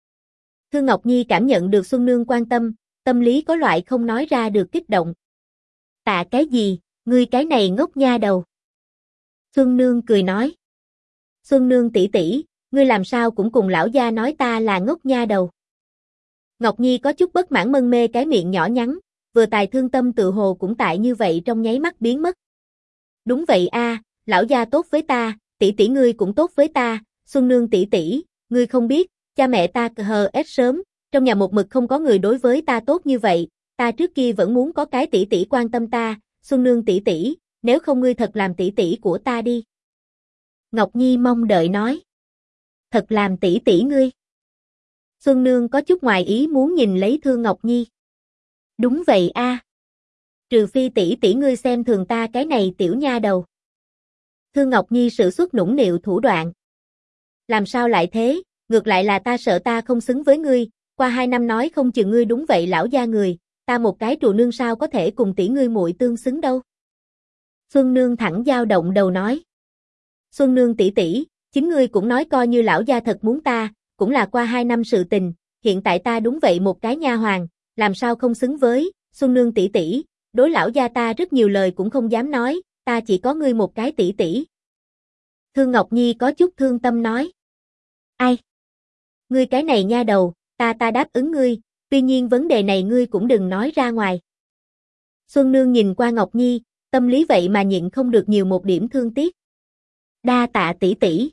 Thương Ngọc Nhi cảm nhận được Xuân Nương quan tâm, tâm lý có loại không nói ra được kích động. Tạ cái gì, ngươi cái này ngốc nha đầu. Xuân Nương cười nói. Xuân Nương tỷ tỷ, ngươi làm sao cũng cùng lão gia nói ta là ngốc nha đầu. Ngọc Nhi có chút bất mãn mân mê cái miệng nhỏ nhắn, vừa tài thương tâm tự hồ cũng tại như vậy trong nháy mắt biến mất. Đúng vậy a, lão gia tốt với ta, tỷ tỷ ngươi cũng tốt với ta, Xuân Nương tỷ tỷ, ngươi không biết, cha mẹ ta hết sớm, trong nhà một mực không có người đối với ta tốt như vậy, ta trước kia vẫn muốn có cái tỷ tỷ quan tâm ta, Xuân Nương tỷ tỷ, nếu không ngươi thật làm tỷ tỷ của ta đi. Ngọc Nhi mong đợi nói. Thật làm tỷ tỷ ngươi. Xuân Nương có chút ngoài ý muốn nhìn lấy Thương Ngọc Nhi. Đúng vậy a. Trừ phi tỷ tỷ ngươi xem thường ta cái này tiểu nha đầu. Thương Ngọc Nhi sử xuất nũng nịu thủ đoạn. Làm sao lại thế, ngược lại là ta sợ ta không xứng với ngươi, qua 2 năm nói không chừng ngươi đúng vậy lão gia người, ta một cái trù nương sao có thể cùng tỷ ngươi muội tương xứng đâu. Xuân Nương thẳng dao động đầu nói. Xuân Nương tỷ tỷ, chính ngươi cũng nói coi như lão gia thật muốn ta, cũng là qua 2 năm sự tình, hiện tại ta đúng vậy một cái nha hoàn, làm sao không xứng với, Xuân Nương tỷ tỷ, đối lão gia ta rất nhiều lời cũng không dám nói, ta chỉ có ngươi một cái tỷ tỷ. Thương Ngọc Nhi có chút thương tâm nói. Ai? Ngươi cái này nha đầu, ta đáp ứng ngươi, tuy nhiên vấn đề này ngươi cũng đừng nói ra ngoài. Xuân Nương nhìn qua Ngọc Nhi, tâm lý vậy mà nhịn không được nhiều một điểm thương tiếc. Đa tạ tỷ tỷ.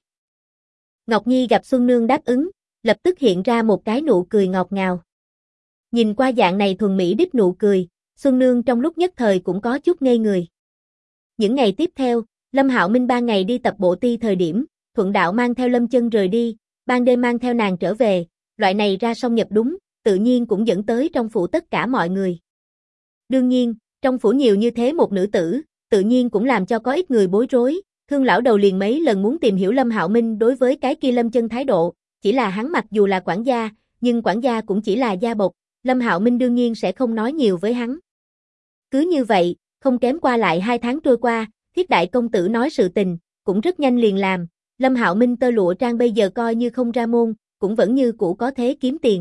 Ngọc Nhi gặp Xuân Nương đáp ứng, lập tức hiện ra một cái nụ cười ngọt ngào. Nhìn qua dạng này thuần mỹ đích nụ cười, Xuân Nương trong lúc nhất thời cũng có chút ngây người. Những ngày tiếp theo, Lâm Hạo Minh 3 ngày đi tập bộ ti thời điểm, thuận đạo mang theo Lâm Chân rời đi, ban đêm mang theo nàng trở về, loại này ra song nhập đúng, tự nhiên cũng dẫn tới trong phủ tất cả mọi người. Đương nhiên, trong phủ nhiều như thế một nữ tử, tự nhiên cũng làm cho có ít người bối rối, Thương lão đầu liền mấy lần muốn tìm hiểu Lâm Hạo Minh đối với cái kia Lâm Chân thái độ, chỉ là hắn mặc dù là quản gia, nhưng quản gia cũng chỉ là gia bộc, Lâm Hạo Minh đương nhiên sẽ không nói nhiều với hắn. Cứ như vậy, không kém qua lại 2 tháng trôi qua, Thiết đại công tử nói sự tình, cũng rất nhanh liền làm, Lâm Hạo Minh tơ lụa trang bây giờ coi như không ra môn, cũng vẫn như cũ có thế kiếm tiền.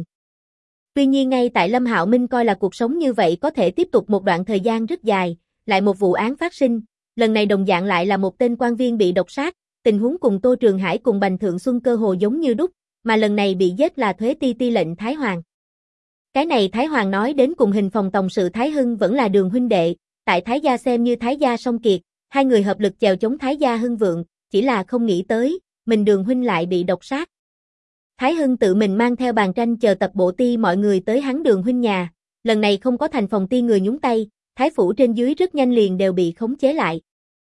Tuy nhiên ngay tại Lâm Hạo Minh coi là cuộc sống như vậy có thể tiếp tục một đoạn thời gian rất dài, lại một vụ án phát sinh, lần này đồng dạng lại là một tên quan viên bị độc sát, tình huống cùng Tô Trường Hải cùng Bành Thượng Xuân cơ hồ giống như đúc, mà lần này bị giết là Thuế ti lệnh Thái Hoàng. Cái này Thái Hoàng nói đến cùng hình phòng tổng sự Thái Hưng vẫn là Đường huynh đệ, tại Thái gia xem như Thái gia song kiệt, hai người hợp lực chèo chống Thái gia hưng vượng, chỉ là không nghĩ tới, mình Đường huynh lại bị độc sát. Thái Hưng tự mình mang theo bàn tranh chờ tập bộ ti mọi người tới hắn Đường huynh nhà, lần này không có thành phòng ti người nhúng tay, Thái phủ trên dưới rất nhanh liền đều bị khống chế lại.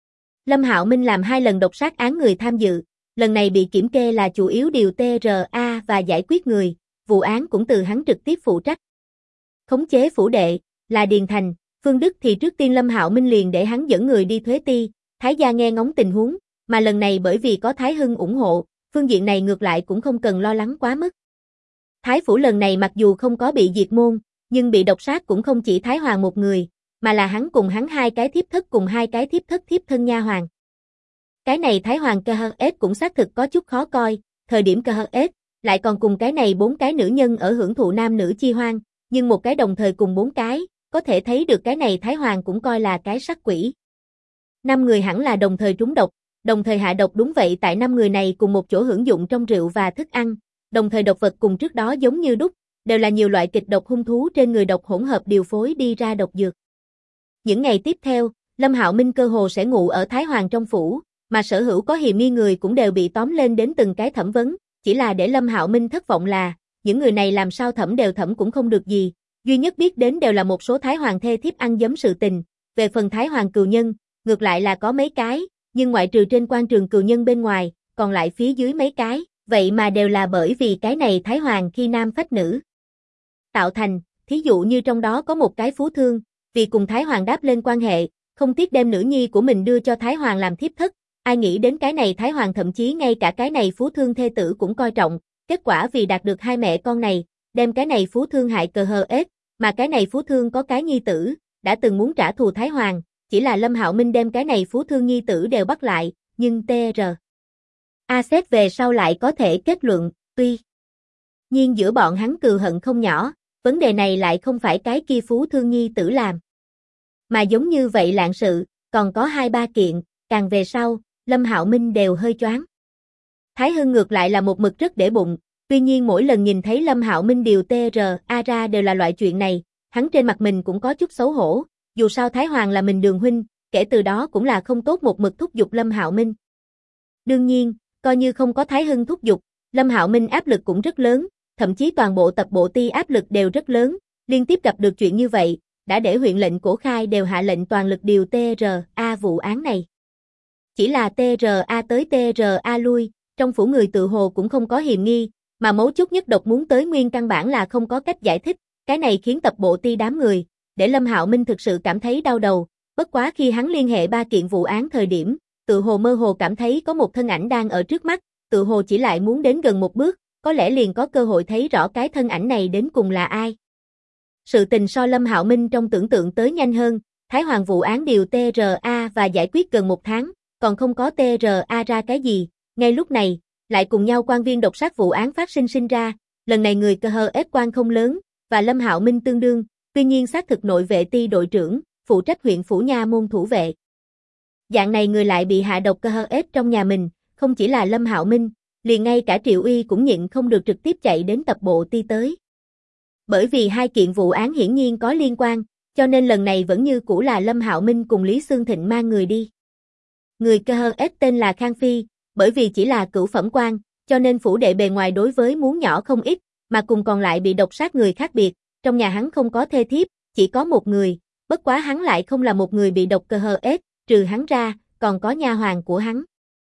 Lâm Hạo Minh làm 2 lần độc sát án người tham dự, lần này bị kiểm kê là chủ yếu điều TRA và giải quyết người, vụ án cũng từ hắn trực tiếp phụ trách. khống chế phủ đệ, là Điền Thành, Phương Đức thì trước tiên Lâm Hạo Minh liền để hắn dẫn người đi thuế ti, Thái gia nghe ngóng tình huống, mà lần này bởi vì có Thái Hưng ủng hộ, phương diện này ngược lại cũng không cần lo lắng quá mức. Thái phủ lần này mặc dù không có bị diệt môn, nhưng bị độc sát cũng không chỉ Thái Hoàng một người, mà là hắn cùng hắn hai cái thiếp thất cùng hai cái thiếp thất thiếp thân nha hoàng. Cái này Thái Hoàng KHS cũng xác thực có chút khó coi, thời điểm KHS, lại còn cùng cái này 4 cái nữ nhân ở hưởng thụ nam nữ chi hoang, nhưng một cái đồng thời cùng 4 cái, có thể thấy được cái này Thái Hoàng cũng coi là cái sát quỷ. 5 người hẳn là đồng thời trúng độc, đồng thời hạ độc đúng vậy tại 5 người này cùng một chỗ hưởng dụng trong rượu và thức ăn, đồng thời độc vật cùng trước đó giống như đúc, đều là nhiều loại kịch độc hung thú trên người độc hỗn hợp điều phối đi ra độc dược. Những ngày tiếp theo, Lâm Hạo Minh cơ hồ sẽ ngủ ở Thái Hoàng trong phủ, mà sở hữu có hiềm nghi người cũng đều bị tóm lên đến từng cái thẩm vấn, chỉ là để Lâm Hạo Minh thất vọng là, những người này làm sao thẩm đều thẩm cũng không được gì, duy nhất biết đến đều là một số Thái Hoàng thê thiếp ăn giấm sự tình, về phần Thái Hoàng cừu nhân, ngược lại là có mấy cái, nhưng ngoại trừ trên quan trường cừu nhân bên ngoài, còn lại phía dưới mấy cái, vậy mà đều là bởi vì cái này Thái Hoàng khi nam phách nữ tạo thành, thí dụ như trong đó có một cái phú thương, vì cùng Thái Hoàng đáp lên quan hệ, không tiếc đem nữ nhi của mình đưa cho Thái Hoàng làm thiếp thất, ai nghĩ đến cái này Thái Hoàng thậm chí ngay cả cái này phú thương thê tử cũng coi trọng, kết quả vì đạt được hai mẹ con này, đem cái này phú thương hại cờ hờ ết, mà cái này phú thương có cái nhi tử, đã từng muốn trả thù Thái Hoàng, chỉ là Lâm Hạo Minh đem cái này phú thương nhi tử đều bắt lại, nhưng TR. Xét về sau lại có thể kết luận, tuy nhiên giữa bọn hắn cừu hận không nhỏ, vấn đề này lại không phải cái kia phú thương nhi tử làm. Mà giống như vậy lạng sự, còn có 2-3 kiện, càng về sau, Lâm Hạo Minh đều hơi choáng. Thái Hưng ngược lại là một mực rất để bụng, tuy nhiên mỗi lần nhìn thấy Lâm Hạo Minh điều TR.A ra đều là loại chuyện này, hắn trên mặt mình cũng có chút xấu hổ, dù sao Thái Hoàng là mình đường huynh, kể từ đó cũng là không tốt một mực thúc giục Lâm Hạo Minh. Đương nhiên, coi như không có Thái Hưng thúc giục, Lâm Hạo Minh áp lực cũng rất lớn, thậm chí toàn bộ tập bộ ti áp lực đều rất lớn, liên tiếp gặp được chuyện như vậy, đã để huyện lệnh Cổ Khai đều hạ lệnh toàn lực điều TR.A vụ án này. Chỉ là TR.A tới TR.A lui, trong phủ người tự hồ cũng không có hiềm nghi, mà mấu chốt nhất độc muốn tới nguyên căn bản là không có cách giải thích, cái này khiến tập bộ ti đám người, để Lâm Hạo Minh thực sự cảm thấy đau đầu, bất quá khi hắn liên hệ 3 kiện vụ án thời điểm, tự hồ mơ hồ cảm thấy có một thân ảnh đang ở trước mắt, tự hồ chỉ lại muốn đến gần một bước, có lẽ liền có cơ hội thấy rõ cái thân ảnh này đến cùng là ai. Sự tình so Lâm Hạo Minh trong tưởng tượng tới nhanh hơn, Thái Hoàng vụ án điều TR.A và giải quyết gần 1 tháng, còn không có TR.A ra cái gì, ngay lúc này, lại cùng nhau quan viên độc sát vụ án phát sinh ra, lần này người KHS quan không lớn, và Lâm Hạo Minh tương đương, tuy nhiên xác thực nội vệ ti đội trưởng, phụ trách huyện phủ nha môn thủ vệ. Dạng này người lại bị hạ độc KHS trong nhà mình, không chỉ là Lâm Hạo Minh, liền ngay cả Triệu Uy cũng nhịn không được trực tiếp chạy đến tập bộ ti tới. Bởi vì 2 kiện vụ án hiển nhiên có liên quan, cho nên lần này vẫn như cũ là Lâm Hạo Minh cùng Lý Xương Thịnh mang người đi. Người KHS tên là Khang Phi, bởi vì chỉ là cửu phẩm quan, cho nên phủ đệ bề ngoài đối với muốn nhỏ không ít, mà cùng còn lại bị độc sát người khác biệt, trong nhà hắn không có thê thiếp, chỉ có một người, bất quá hắn lại không là một người bị độc KHS, trừ hắn ra, còn có nha hoàn của hắn.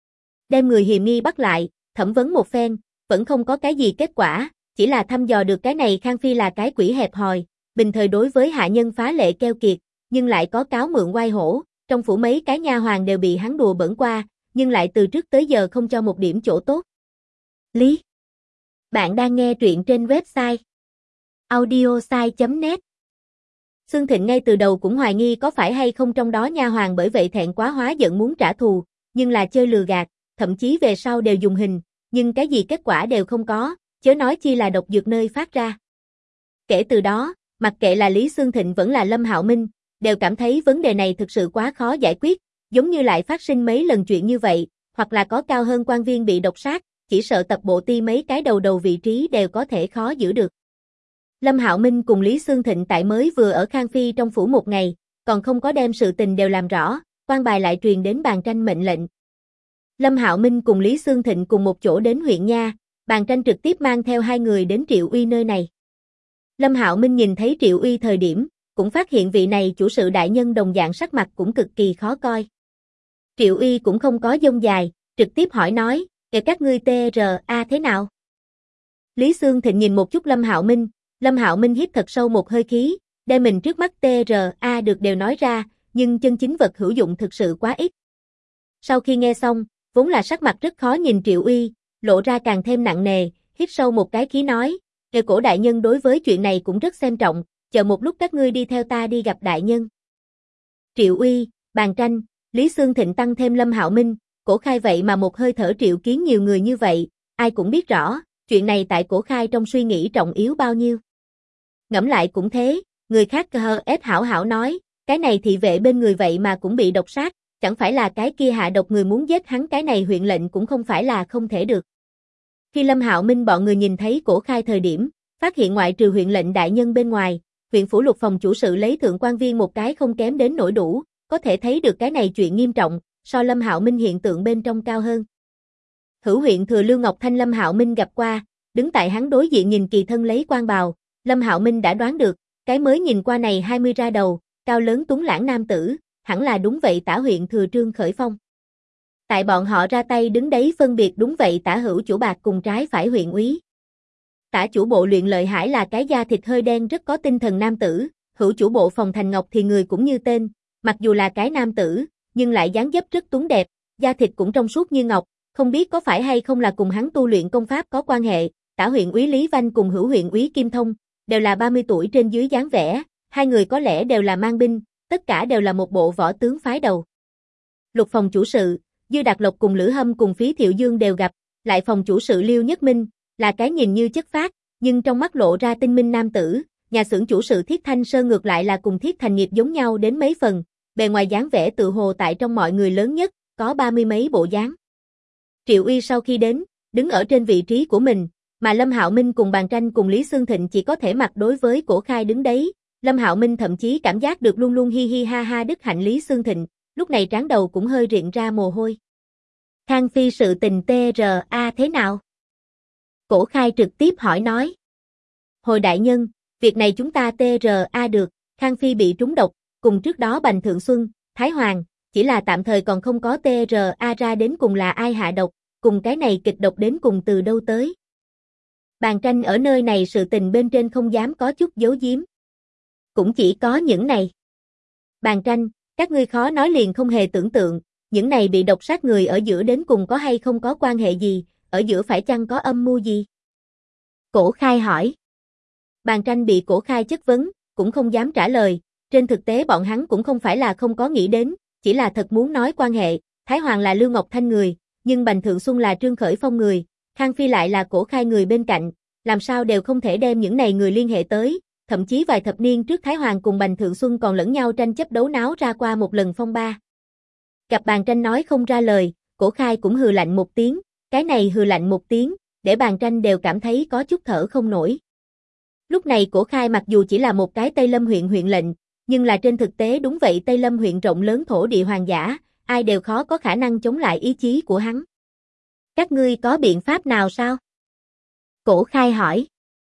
Đem người hiềm nghi bắt lại, thẩm vấn một phen, vẫn không có cái gì kết quả, chỉ là thăm dò được cái này Khang Phi là cái quỷ hẹp hòi, bình thời đối với hạ nhân phá lệ keo kiệt, nhưng lại có cáo mượn oai hổ, trong phủ mấy cái nha hoàn đều bị hắn đùa bỡn qua, nhưng lại từ trước tới giờ không cho một điểm chỗ tốt. Lý, bạn đang nghe truyện trên website audiosai.net. Xương Thịnh ngay từ đầu cũng hoài nghi có phải hay không trong đó nha hoàn bởi vậy thẹn quá hóa giận muốn trả thù, nhưng là chơi lừa gạt, thậm chí về sau đều dùng hình, nhưng cái gì kết quả đều không có, chớ nói chi là độc dược nơi phát ra. Kể từ đó, mặc kệ là Lý Xương Thịnh vẫn là Lâm Hạo Minh, đều cảm thấy vấn đề này thực sự quá khó giải quyết, giống như lại phát sinh mấy lần chuyện như vậy, hoặc là có cao hơn quan viên bị độc sát, chỉ sợ tập bộ ti mấy cái đầu vị trí đều có thể khó giữ được. Lâm Hạo Minh cùng Lý Xương Thịnh tại mới vừa ở Khang Phi trong phủ một ngày, còn không có đem sự tình đều làm rõ, quan bài lại truyền đến Bàn Tranh mệnh lệnh. Lâm Hạo Minh cùng Lý Xương Thịnh cùng một chỗ đến huyện nha, Bàn Tranh trực tiếp mang theo 2 người đến Triệu Uy nơi này. Lâm Hạo Minh nhìn thấy Triệu Uy thời điểm, cũng phát hiện vị này chủ sự đại nhân đồng dạng sắc mặt cũng cực kỳ khó coi. Triệu Uy cũng không có dông dài, trực tiếp hỏi nói, các ngươi TR.A thế nào? Lý Xương Thịnh nhìn một chút Lâm Hạo Minh, Lâm Hạo Minh hít thật sâu một hơi khí, đem mình trước mắt TRA được đều nói ra, nhưng chân chính vật hữu dụng thực sự quá ít. Sau khi nghe xong, vốn là sắc mặt rất khó nhìn Triệu Uy, lộ ra càng thêm nặng nề, hít sâu một cái khí nói, cổ đại nhân đối với chuyện này cũng rất xem trọng, chờ một lúc các ngươi đi theo ta đi gặp đại nhân. Triệu Uy, Bàn Tranh, Lý Xương Thịnh tăng thêm Lâm Hạo Minh, Cổ Khai vậy mà một hơi thở triệu kiến nhiều người như vậy, ai cũng biết rõ, chuyện này tại Cổ Khai trong suy nghĩ trọng yếu bao nhiêu. Ngẫm lại cũng thế, người khác KHS hảo hảo nói, cái này thị vệ bên người vậy mà cũng bị độc sát, chẳng phải là cái kia hạ độc người muốn giết hắn, cái này huyện lệnh cũng không phải là không thể được. Khi Lâm Hạo Minh bọn người nhìn thấy Cổ Khai thời điểm, phát hiện ngoại trừ huyện lệnh đại nhân bên ngoài, huyện phủ Lục phòng chủ sự lấy thượng quan viên một cái không kém đến nỗi đủ, có thể thấy được cái này chuyện nghiêm trọng, so Lâm Hạo Minh hiện tượng bên trong cao hơn. Hữu huyện thừa Lưu Ngọc Thanh Lâm Hạo Minh gặp qua, đứng tại hắn đối diện nhìn kỳ thân lấy quan bào, Lâm Hạo Minh đã đoán được, cái mới nhìn qua này 20 ra đầu, cao lớn tuấn lãng nam tử, hẳn là đúng vậy tả huyện thừa Trương Khởi Phong. Tại bọn họ ra tay đứng đấy phân biệt đúng vậy tả hữu chủ bạc cùng trái phải huyện úy. Tả chủ bộ Luyện Lợi Hải là cái da thịt hơi đen rất có tinh thần nam tử, hữu chủ bộ Phòng Thành Ngọc thì người cũng như tên, mặc dù là cái nam tử, nhưng lại dáng dấp rất tuấn đẹp, da thịt cũng trong suốt như ngọc, không biết có phải hay không là cùng hắn tu luyện công pháp có quan hệ. Tả huyện úy Lý Vanh cùng hữu huyện úy Kim Thông, đều là 30 tuổi trên dưới dáng vẻ, hai người có lẽ đều là mang binh, tất cả đều là một bộ võ tướng phái đầu. Lục phòng chủ sự, Dư Đạt Lộc cùng Lữ Hâm cùng Phí Thiệu Dương đều gặp, lại phòng chủ sự Liêu Nhất Minh, là cái nhìn như chất phác, nhưng trong mắt lộ ra tinh minh nam tử, nhà xưởng chủ sự Thiết Thanh Sơn ngược lại là cùng Thiết Thành Nghiệp giống nhau đến mấy phần, bề ngoài dáng vẻ tự hồ tại trong mọi người lớn nhất, có 30 mấy bộ dáng. Triệu Uy sau khi đến, đứng ở trên vị trí của mình, mà Lâm Hạo Minh cùng Bàn Tranh cùng Lý Xương Thịnh chỉ có thể mặt đối với Cổ Khai đứng đấy, Lâm Hạo Minh thậm chí cảm giác được luôn luôn hi hi ha ha đức hạnh Lý Xương Thịnh, lúc này trán đầu cũng hơi riện ra mồ hôi. Khang Phi sự tình TRA thế nào? Cổ Khai trực tiếp hỏi nói. Hồi đại nhân, việc này chúng ta TRA được, Khang Phi bị trúng độc, cùng trước đó Bành Thượng Xuân, Thái Hoàng, chỉ là tạm thời còn không có TRA ra đến cùng là ai hạ độc, cùng cái này kịch độc đến cùng từ đâu tới. Bàn Tranh ở nơi này sự tình bên trên không dám có chút giấu giếm. Cũng chỉ có những này. Bàn Tranh, các ngươi khó nói liền không hề tưởng tượng, những này bị độc sát người ở giữa đến cùng có hay không có quan hệ gì, ở giữa phải chăng có âm mưu gì? Cổ Khai hỏi. Bàn Tranh bị Cổ Khai chất vấn, cũng không dám trả lời, trên thực tế bọn hắn cũng không phải là không có nghĩ đến, chỉ là thật muốn nói quan hệ, Thái Hoàng là Lưu Ngọc Thanh người, nhưng Bành Thượng Xuân là Trương Khởi Phong người, Khang Phi lại là Cổ Khai người bên cạnh, làm sao đều không thể đem những này người liên hệ tới, thậm chí vài thập niên trước Thái Hoàng cùng Bành Thượng Xuân còn lẫn nhau tranh chấp đấu náo ra qua một lần phong ba. Gặp Bàn Tranh nói không ra lời, Cổ Khai cũng hừ lạnh một tiếng, cái này hừ lạnh một tiếng, để Bàn Tranh đều cảm thấy có chút thở không nổi. Lúc này Cổ Khai mặc dù chỉ là một cái Tây Lâm huyện huyện lệnh, nhưng là trên thực tế đúng vậy Tây Lâm huyện rộng lớn thổ địa hoàng giả, ai đều khó có khả năng chống lại ý chí của hắn. Các ngươi có biện pháp nào sao? Cổ Khai hỏi.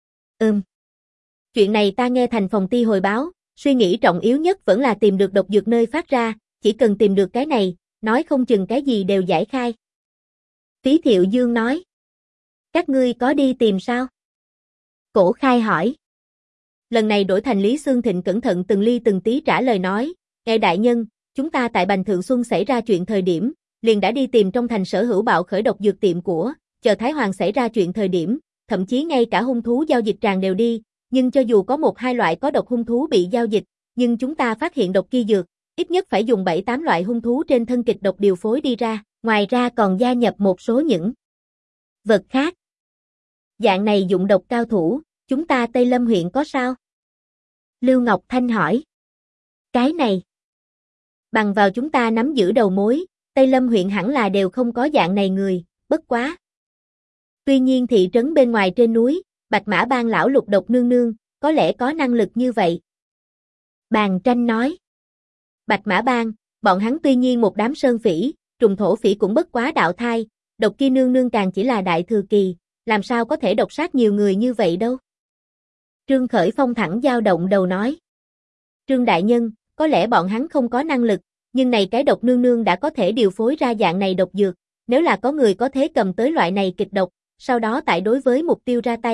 Chuyện này ta nghe thành phòng ti hồi báo, suy nghĩ trọng yếu nhất vẫn là tìm được độc dược nơi phát ra, chỉ cần tìm được cái này, nói không chừng cái gì đều giải khai. Phí Thiệu Dương nói. Các ngươi có đi tìm sao? Cổ Khai hỏi. Lần này đổi thành Lý Xương Thịnh cẩn thận từng ly từng tí trả lời nói, nghe đại nhân, chúng ta tại Bành Thượng Xuân xảy ra chuyện thời điểm, liền đã đi tìm trong thành Sở Hữu Bạo khởi độc dược tiệm của, chờ Thái Hoàng xảy ra chuyện thời điểm, thậm chí ngay cả hung thú giao dịch tràng đều đi, nhưng cho dù có một hai loại có độc hung thú bị giao dịch, nhưng chúng ta phát hiện độc kia dược, ít nhất phải dùng 7-8 loại hung thú trên thân kịch độc điều phối đi ra, ngoài ra còn gia nhập một số những vật khác. Dạng này dụng độc cao thủ, chúng ta Tây Lâm huyện có sao? Lưu Ngọc Thanh hỏi. Cái này, bằng vào chúng ta nắm giữ đầu mối, Tây Lâm huyện hẳn là đều không có dạng này người, bất quá. Tuy nhiên thị trấn bên ngoài trên núi, Bạch Mã Bang lão Lục Độc nương nương, có lẽ có năng lực như vậy. Bàn Tranh nói. Bạch Mã Bang, bọn hắn tuy nhiên một đám sơn phỉ, trùng thổ phỉ cũng bất quá đạo thai, Độc kia nương nương càng chỉ là đại thừa kỳ, làm sao có thể độc sát nhiều người như vậy đâu. Trương Khởi Phong thẳng dao động đầu nói. Trương đại nhân, có lẽ bọn hắn không có năng lực, nhưng này cái Độc nương nương đã có thể điều phối ra dạng này độc dược, nếu là có người có thể cầm tới loại này kịch độc, sau đó tại đối với mục tiêu ra tay,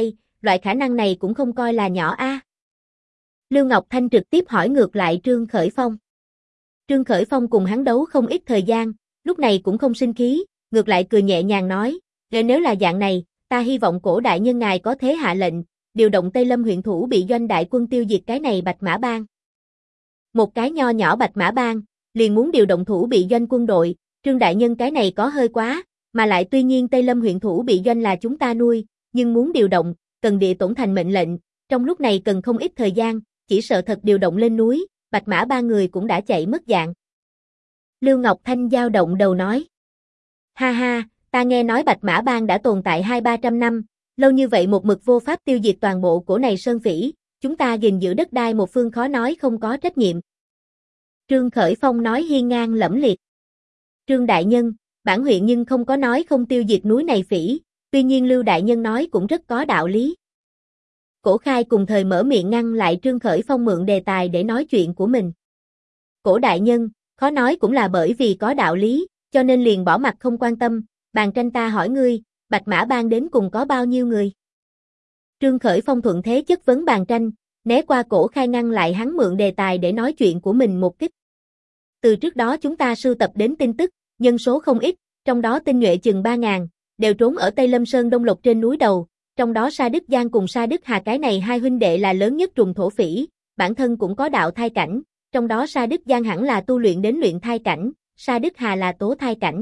loại khả năng này cũng không coi là nhỏ a. Lưu Ngọc Thanh trực tiếp hỏi ngược lại Trương Khởi Phong. Trương Khởi Phong cùng hắn đấu không ít thời gian, lúc này cũng không sinh khí, ngược lại cười nhẹ nhàng nói, nếu là dạng này, ta hy vọng Cổ đại nhân ngài có thế hạ lệnh, điều động Tây Lâm huyện thủ bị doanh đại quân tiêu diệt cái này Bạch Mã Bang. Một cái nho nhỏ Bạch Mã Bang, liền muốn điều động thủ bị doanh quân đội, Trương đại nhân cái này có hơi quá, mà lại tuy nhiên Tây Lâm huyện thủ bị doanh là chúng ta nuôi, nhưng muốn điều động, cần địa tổn thành mệnh lệnh, trong lúc này cần không ít thời gian, chỉ sợ thật điều động lên núi, Bạch Mã Bang người cũng đã chạy mất dạng. Lưu Ngọc Thanh dao động đầu nói. Ha ha, ta nghe nói Bạch Mã Bang đã tồn tại 200-300 năm, lâu như vậy một mực vô pháp tiêu diệt toàn bộ của này sơn phỉ, chúng ta gìn giữ đất đai một phương khó nói không có trách nhiệm. Trương Khởi Phong nói hiên ngang lẫm liệt. Trương đại nhân, bản huyện nhưng không có nói không tiêu diệt núi này phỉ, tuy nhiên Lưu đại nhân nói cũng rất có đạo lý. Cổ Khai cùng thời mở miệng ngăn lại Trương Khởi Phong mượn đề tài để nói chuyện của mình. Cổ đại nhân, khó nói cũng là bởi vì có đạo lý, cho nên liền bỏ mặt không quan tâm, Bàn Tranh ta hỏi ngươi, Bạch Mã Bang đến cùng có bao nhiêu người? Trương Khởi Phong thuận thế chất vấn Bàn Tranh, né qua Cổ Khai ngăn lại hắn mượn đề tài để nói chuyện của mình một kích. Từ trước đó chúng ta sưu tập đến tin tức, nhân số không ít, trong đó tinh nhuệ chừng 3.000, đều trốn ở Tây Lâm Sơn Đông Lộc trên núi đầu, trong đó Sa Đức Giang cùng Sa Đức Hà cái này hai huynh đệ là lớn nhất trùng thổ phỉ, bản thân cũng có đạo thai cảnh, trong đó Sa Đức Giang hẳn là tu luyện đến luyện thai cảnh, Sa Đức Hà là tố thai cảnh.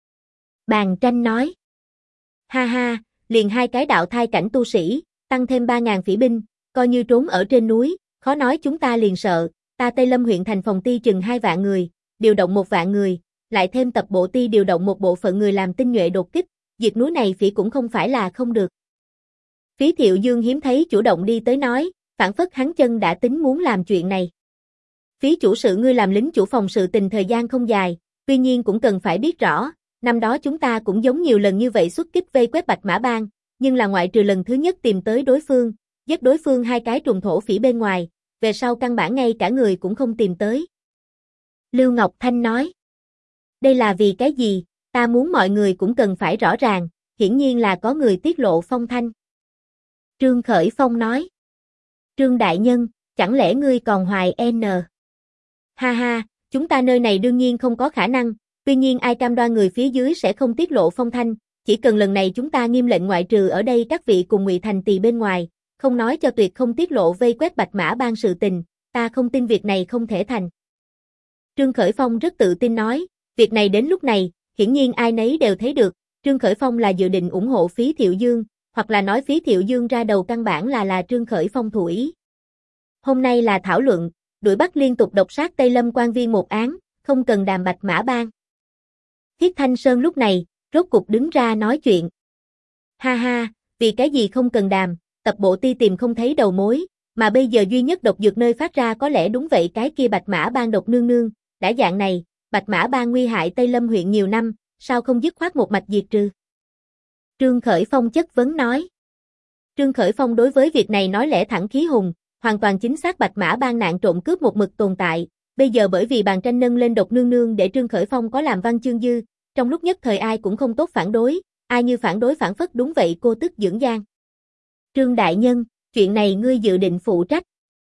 Bàn Tranh nói. Ha ha, liền hai cái đạo thai cảnh tu sĩ, tăng thêm 3.000 phỉ binh, coi như trốn ở trên núi, khó nói chúng ta liền sợ, ta Tây Lâm huyện thành phòng ti chừng 2 vạn người, điều động 1 vạn người, lại thêm tập bộ ti điều động một bộ phận người làm tinh nhuệ đột kích, diệt núi này phỉ cũng không phải là không được. Phí Thiệu Dương hiếm thấy chủ động đi tới nói, phản phất hắn chân đã tính muốn làm chuyện này. Phí chủ sự ngươi làm lính chủ phòng sự tình thời gian không dài, tuy nhiên cũng cần phải biết rõ, năm đó chúng ta cũng giống nhiều lần như vậy xuất kích vây quét Bạch Mã Bang, nhưng là ngoại trừ lần thứ nhất tìm tới đối phương, giết đối phương 2 cái trùng thổ phỉ bên ngoài, về sau căn bản ngay cả người cũng không tìm tới. Lưu Ngọc Thanh nói, đây là vì cái gì, ta muốn mọi người cũng cần phải rõ ràng, hiển nhiên là có người tiết lộ phong thanh. Trương Khởi Phong nói, Trương đại nhân, chẳng lẽ ngươi còn hoài n? Ha ha, chúng ta nơi này đương nhiên không có khả năng, tuy nhiên ai cam đoan người phía dưới sẽ không tiết lộ phong thanh, chỉ cần lần này chúng ta nghiêm lệnh ngoại trừ ở đây các vị cùng Ngụy Thành Tỳ bên ngoài, không nói cho tuyệt không tiết lộ vây quét Bạch Mã Bang sự tình, ta không tin việc này không thể thành. Trương Khởi Phong rất tự tin nói, việc này đến lúc này, hiển nhiên ai nấy đều thấy được, Trương Khởi Phong là dự định ủng hộ Phí Thiệu Dương, hoặc là nói Phí Thiệu Dương ra đầu căn bản là Trương Khởi Phong thủ ý. Hôm nay là thảo luận, đuổi bắt liên tục độc sát Tây Lâm quan viên một án, không cần đàm Bạch Mã Bang. Thiết Thanh Sơn lúc này, rốt cục đứng ra nói chuyện. Ha ha, vì cái gì không cần đàm, tập bộ ti tìm không thấy đầu mối, mà bây giờ duy nhất độc dược nơi phát ra có lẽ đúng vậy cái kia Bạch Mã Bang độc nương nương, đã dạng này, Bạch Mã Bang nguy hại Tây Lâm huyện nhiều năm, sao không dứt khoát một mạch diệt trừ? Trương Khởi Phong chất vấn nói. Trương Khởi Phong đối với việc này nói lẽ thẳng khí hùng, hoàn toàn chính xác Bạch Mã Bang nạn trộm cướp một mực tồn tại, bây giờ bởi vì Bàn Tranh nâng lên độc nương nương để Trương Khởi Phong có làm văn chương dư, trong lúc nhất thời ai cũng không tốt phản đối, ai như phản đối phản phất đúng vậy cô tức dưỡng giang. Trương đại nhân, chuyện này ngươi dự định phụ trách.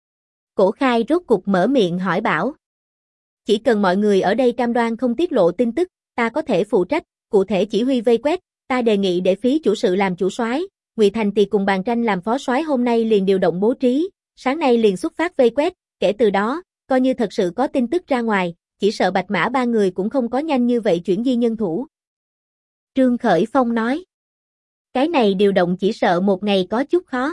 Cổ Khai rốt cục mở miệng hỏi bảo. Chỉ cần mọi người ở đây cam đoan không tiết lộ tin tức, ta có thể phụ trách, cụ thể chỉ huy vây quét, ta đề nghị để Phí chủ sự làm chủ soái, Ngụy Thành Tỳ cùng Bàn Tranh làm phó soái hôm nay liền điều động bố trí, sáng nay liền xuất phát vây quét, kể từ đó, coi như thật sự có tin tức ra ngoài, chỉ sợ Bạch Mã ba người cũng không có nhanh như vậy chuyển di nhân thủ. Trương Khởi Phong nói, cái này điều động chỉ sợ một ngày có chút khó.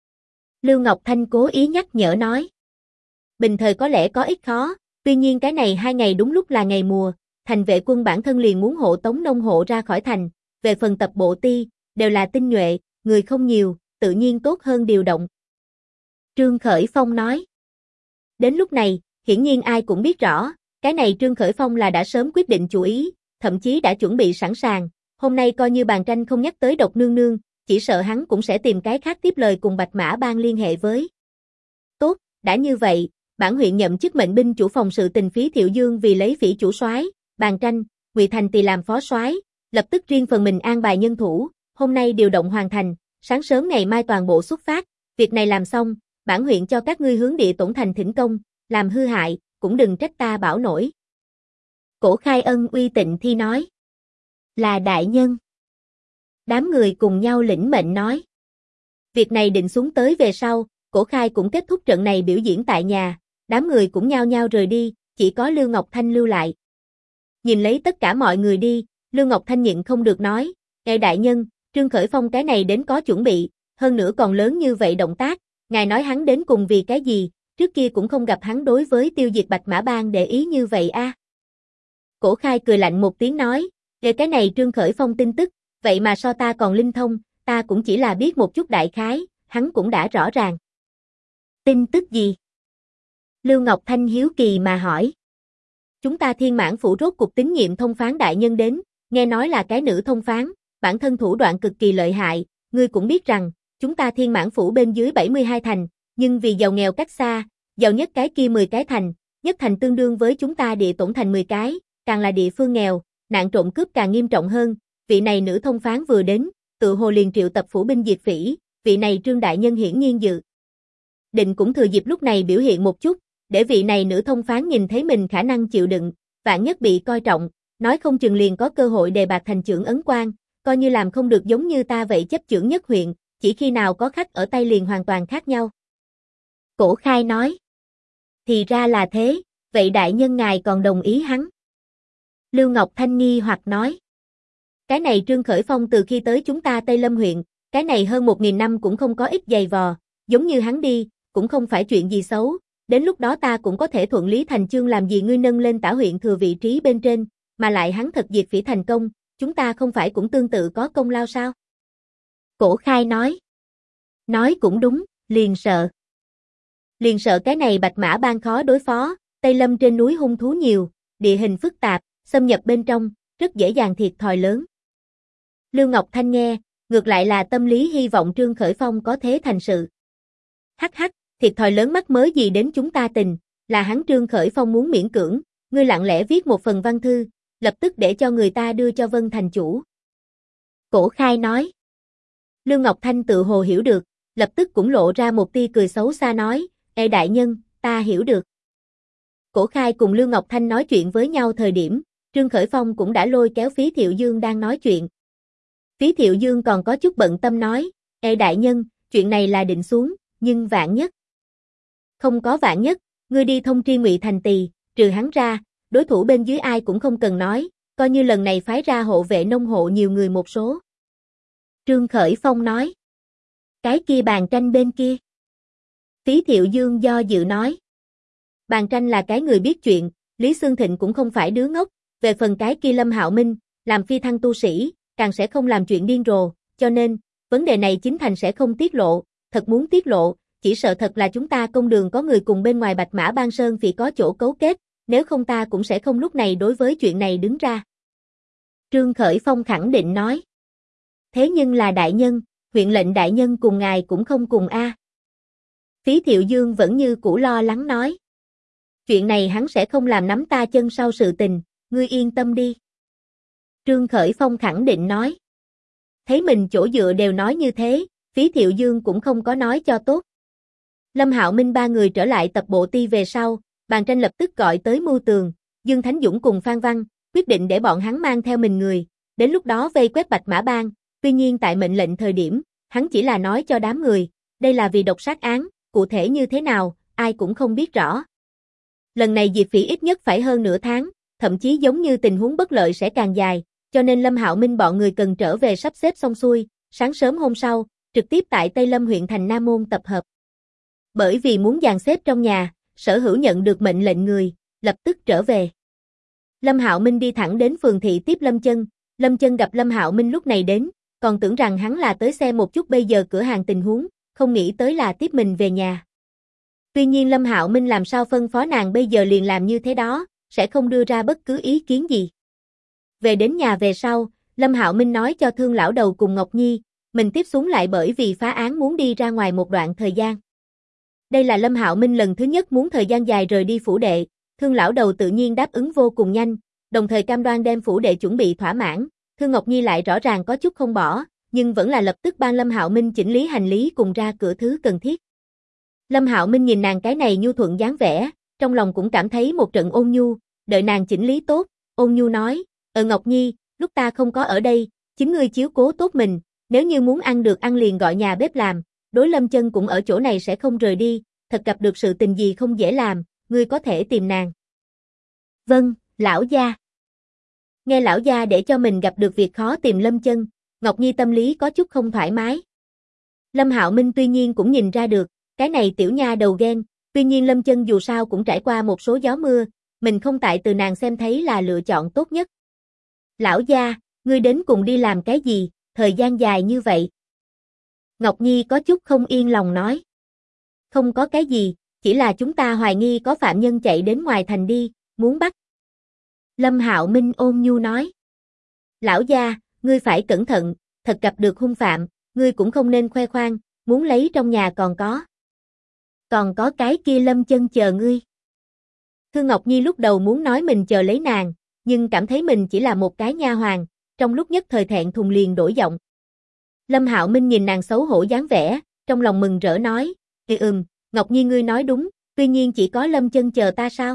Lưu Ngọc Thanh cố ý nhắc nhở nói, bình thời có lẽ có ít khó, tuy nhiên cái này 2 ngày đúng lúc là ngày mùa, thành vệ quân bản thân liền muốn hộ tống nông hộ ra khỏi thành, về phần tập bộ ti, đều là tinh nhuệ, người không nhiều, tự nhiên tốt hơn điều động. Trương Khởi Phong nói, đến lúc này, hiển nhiên ai cũng biết rõ, cái này Trương Khởi Phong là đã sớm quyết định chủ ý, thậm chí đã chuẩn bị sẵn sàng, hôm nay coi như Bàn Tranh không nhắc tới độc nương nương, chỉ sợ hắn cũng sẽ tìm cái khác tiếp lời cùng Bạch Mã Bang liên hệ với. Tốt, đã như vậy, bản huyện nhậm chức mệnh binh chủ phòng sự tình Phí Thiệu Dương vì lấy Phỉ chủ soái, Bàn Tranh, Ngụy Thành Tỳ làm phó soái, lập tức riêng phần mình an bài nhân thủ, hôm nay điều động hoàn thành, sáng sớm ngày mai toàn bộ xuất phát, việc này làm xong, bản huyện cho các ngươi hướng Địa Tổn Thành thỉnh công, làm hư hại, cũng đừng trách ta bảo nổi. Cổ Khai ân uy Tịnh Thi nói. Là đại nhân. Đám người cùng nhau lĩnh mệnh nói. Việc này định xuống tới về sau, Cổ Khai cũng kết thúc trận này biểu diễn tại nhà, đám người cũng nhao nhao rời đi, chỉ có Lưu Ngọc Thanh lưu lại. Nhìn lấy tất cả mọi người đi, Lưu Ngọc Thanh nhịn không được nói, ngài đại nhân, Trương Khởi Phong cái này đến có chuẩn bị, hơn nữa còn lớn như vậy động tác, ngài nói hắn đến cùng vì cái gì, trước kia cũng không gặp hắn đối với tiêu diệt Bạch Mã Bang để ý như vậy a. Cổ Khai cười lạnh một tiếng nói, về cái này Trương Khởi Phong tin tức, vậy mà so ta còn linh thông, ta cũng chỉ là biết một chút đại khái, hắn cũng đã rõ ràng. Tin tức gì? Lưu Ngọc Thanh hiếu kỳ mà hỏi. Chúng ta Thiên Mãn Phủ rốt cuộc tín nhiệm thông phán đại nhân đến, nghe nói là cái nữ thông phán, bản thân thủ đoạn cực kỳ lợi hại, ngươi cũng biết rằng, chúng ta Thiên Mãn Phủ bên dưới 72 thành, nhưng vì giàu nghèo cách xa, giàu nhất cái kia 10 cái thành, nhất thành tương đương với chúng ta Địa Tổn Thành 10 cái, càng là địa phương nghèo, nạn trộm cướp càng nghiêm trọng hơn, vị này nữ thông phán vừa đến, tự hồ liền triệu tập phủ binh diệt phỉ, vị này Trương đại nhân hiển nhiên dự định cũng thừa dịp lúc này biểu hiện một chút, để vị này nữ thông phán nhìn thấy mình khả năng chịu đựng, vạn nhất bị coi trọng, nói không chừng liền có cơ hội đề bạt thành trưởng ấn quan, coi như làm không được giống như ta vậy chấp trưởng nhất huyện, chỉ khi nào có khách ở tay liền hoàn toàn khác nhau. Cổ Khai nói. Thì ra là thế, vậy đại nhân ngài còn đồng ý hắn? Lưu Ngọc Thanh nghi hoặc nói. Cái này Trương Khởi Phong từ khi tới chúng ta Tây Lâm huyện, cái này hơn 1.000 năm cũng không có ít giày vò, giống như hắn đi, cũng không phải chuyện gì xấu, đến lúc đó ta cũng có thể thuận lý thành chương làm gì ngươi nâng lên Tả huyện thừa vị trí bên trên, mà lại hắn thật diệt phỉ thành công, chúng ta không phải cũng tương tự có công lao sao? Cổ Khai nói. Nói cũng đúng, liền sợ. Liền sợ cái này Bạch Mã Bang khó đối phó, Tây Lâm trên núi hung thú nhiều, địa hình phức tạp, xâm nhập bên trong, rất dễ dàng thiệt thòi lớn. Lưu Ngọc Thanh nghe, ngược lại là tâm lý hy vọng Trương Khởi Phong có thế thành sự. Hắc hắc, thiệt thòi lớn mắc mớ gì đến chúng ta tình, là hắn Trương Khởi Phong muốn miễn cưỡng, ngươi lặng lẽ viết một phần văn thư, lập tức để cho người ta đưa cho Vân thành chủ. Cổ Khai nói. Lưu Ngọc Thanh tự hồ hiểu được, lập tức cũng lộ ra một tia cười xấu xa nói, ê đại nhân, ta hiểu được. Cổ Khai cùng Lưu Ngọc Thanh nói chuyện với nhau thời điểm, Trương Khởi Phong cũng đã lôi kéo Phí Thiệu Dương đang nói chuyện. Phí Thiệu Dương còn có chút bận tâm nói, ê đại nhân, chuyện này là định xuống, nhưng vạn nhất. Không có vạn nhất, ngươi đi thông tri Ngụy Thành Tỳ, trừ hắn ra, đối thủ bên dưới ai cũng không cần nói, coi như lần này phái ra hộ vệ nông hộ nhiều người một số. Trương Khởi Phong nói. Cái kia Bàn Tranh bên kia. Phí Thiệu Dương do dự nói. Bàn Tranh là cái người biết chuyện, Lý Xương Thịnh cũng không phải đứa ngốc, về phần cái kia Lâm Hạo Minh, làm phi thăng tu sĩ, càng sẽ không làm chuyện điên rồ, cho nên, vấn đề này chính thành sẽ không tiết lộ, thật muốn tiết lộ, chỉ sợ thật là chúng ta công đường có người cùng bên ngoài Bạch Mã Bang Sơn vì có chỗ cấu kết, nếu không ta cũng sẽ không lúc này đối với chuyện này đứng ra. Trương Khởi Phong khẳng định nói. Thế nhưng là đại nhân, huyện lệnh đại nhân cùng ngài cũng không cùng a. Phí Thiệu Dương vẫn như cũ lo lắng nói. Chuyện này hắn sẽ không làm nắm ta chân sau sự tình, ngươi yên tâm đi. Trương Khởi Phong khẳng định nói. Thấy mình chỗ dựa đều nói như thế, Phí Thiệu Dương cũng không có nói cho tốt. Lâm Hạo Minh ba người trở lại tập bộ ti về sau, Bàn Tranh lập tức gọi tới Mưu Tường, Dương Thánh Dũng cùng Phan Văn, quyết định để bọn hắn mang theo mình người, đến lúc đó vây quét Bạch Mã Bang, tuy nhiên tại mệnh lệnh thời điểm, hắn chỉ là nói cho đám người, đây là vì độc sát án, cụ thể như thế nào, ai cũng không biết rõ. Lần này diệt phỉ ít nhất phải hơn nửa tháng, thậm chí giống như tình huống bất lợi sẽ càng dài, cho nên Lâm Hạo Minh bọn người cần trở về sắp xếp xong xuôi, sáng sớm hôm sau, trực tiếp tại Tây Lâm huyện thành Nam Môn tập hợp. Bởi vì muốn dàn xếp trong nhà, Sở Hữu nhận được mệnh lệnh người, lập tức trở về. Lâm Hạo Minh đi thẳng đến phường thị tiếp Lâm Chân gặp Lâm Hạo Minh lúc này đến, còn tưởng rằng hắn là tới xem một chút bây giờ cửa hàng tình huống, không nghĩ tới là tiếp mình về nhà. Tuy nhiên Lâm Hạo Minh làm sao phân phó nàng bây giờ liền làm như thế đó, sẽ không đưa ra bất cứ ý kiến gì. Về đến nhà về sau, Lâm Hạo Minh nói cho Thương lão đầu cùng Ngọc Nhi, mình tiếp xuống lại bởi vì phá án muốn đi ra ngoài một đoạn thời gian. Đây là Lâm Hạo Minh lần thứ nhất muốn thời gian dài rời đi phủ đệ, Thương lão đầu tự nhiên đáp ứng vô cùng nhanh, đồng thời cam đoan đem phủ đệ chuẩn bị thỏa mãn, Thương Ngọc Nhi lại rõ ràng có chút không bỏ, nhưng vẫn là lập tức ban Lâm Hạo Minh chỉnh lý hành lý cùng ra cửa thứ cần thiết. Lâm Hạo Minh nhìn nàng cái này nhu thuận dáng vẻ, trong lòng cũng cảm thấy một trận ôn nhu, đợi nàng chỉnh lý tốt, ôn nhu nói, Ngọc Nhi, lúc ta không có ở đây, chính ngươi chiếu cố tốt mình, nếu như muốn ăn được ăn liền gọi nhà bếp làm, đối Lâm Chân cũng ở chỗ này sẽ không rời đi, thật gặp được sự tình gì không dễ làm, ngươi có thể tìm nàng. Vâng, lão gia. Nghe lão gia để cho mình gặp được việc khó tìm Lâm Chân, Ngọc Nhi tâm lý có chút không thoải mái. Lâm Hạo Minh tuy nhiên cũng nhìn ra được, cái này tiểu nha đầu ghen, tuy nhiên Lâm Chân dù sao cũng trải qua một số gió mưa, mình không tại từ nàng xem thấy là lựa chọn tốt nhất. Lão gia, ngươi đến cùng đi làm cái gì, thời gian dài như vậy? Ngọc Nhi có chút không yên lòng nói. Không có cái gì, chỉ là chúng ta hoài nghi có phạm nhân chạy đến ngoài thành đi, muốn bắt. Lâm Hạo Minh ôn nhu nói. Lão gia, ngươi phải cẩn thận, thật gặp được hung phạm, ngươi cũng không nên khoe khoang, muốn lấy trong nhà còn có. Còn có cái kia Lâm Chân chờ ngươi. Thư Ngọc Nhi lúc đầu muốn nói mình chờ lấy nàng, nhưng cảm thấy mình chỉ là một cái nha hoàn, trong lúc nhất thời thẹn thùng liền đổi giọng. Lâm Hạo Minh nhìn nàng xấu hổ dáng vẻ, trong lòng mừng rỡ nói, Ngọc Nhi ngươi nói đúng, tuy nhiên chỉ có Lâm Chân chờ ta sao?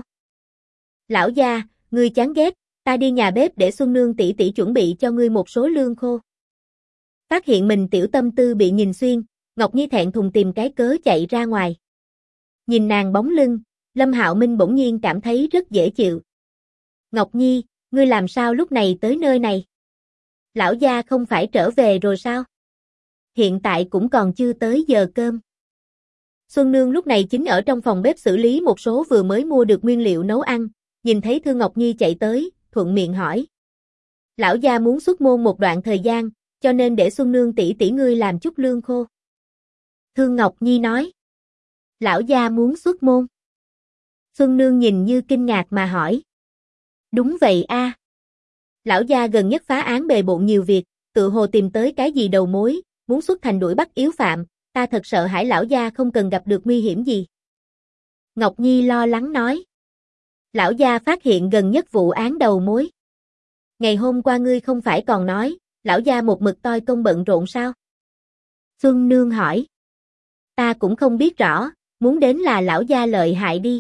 Lão gia, ngươi chán ghét, ta đi nhà bếp để Xuân Nương tỷ tỷ chuẩn bị cho ngươi một số lương khô. Phát hiện mình tiểu tâm tư bị nhìn xuyên, Ngọc Nhi thẹn thùng tìm cái cớ chạy ra ngoài. Nhìn nàng bóng lưng, Lâm Hạo Minh bỗng nhiên cảm thấy rất dễ chịu. Ngọc Nhi, ngươi làm sao lúc này tới nơi này? Lão gia không phải trở về rồi sao? Hiện tại cũng còn chưa tới giờ cơm. Xuân Nương lúc này chính ở trong phòng bếp xử lý một số vừa mới mua được nguyên liệu nấu ăn, nhìn thấy Thư Ngọc Nhi chạy tới, thuận miệng hỏi. Lão gia muốn xuất môn một đoạn thời gian, cho nên để Xuân Nương tỷ tỷ ngươi làm chút lương khô. Thư Ngọc Nhi nói. Lão gia muốn xuất môn. Xuân Nương nhìn như kinh ngạc mà hỏi. Đúng vậy a. Lão gia gần nhất phá án bề bộn nhiều việc, tự hồ tìm tới cái gì đầu mối, muốn xuất thành đuổi bắt yếu phạm, ta thật sợ hãi lão gia không cần gặp được nguy hiểm gì. Ngọc Nhi lo lắng nói. Lão gia phát hiện gần nhất vụ án đầu mối. Ngày hôm qua ngươi không phải còn nói, lão gia một mực toi công bận rộn sao? Xuân Nương hỏi. Ta cũng không biết rõ, muốn đến là lão gia lợi hại đi.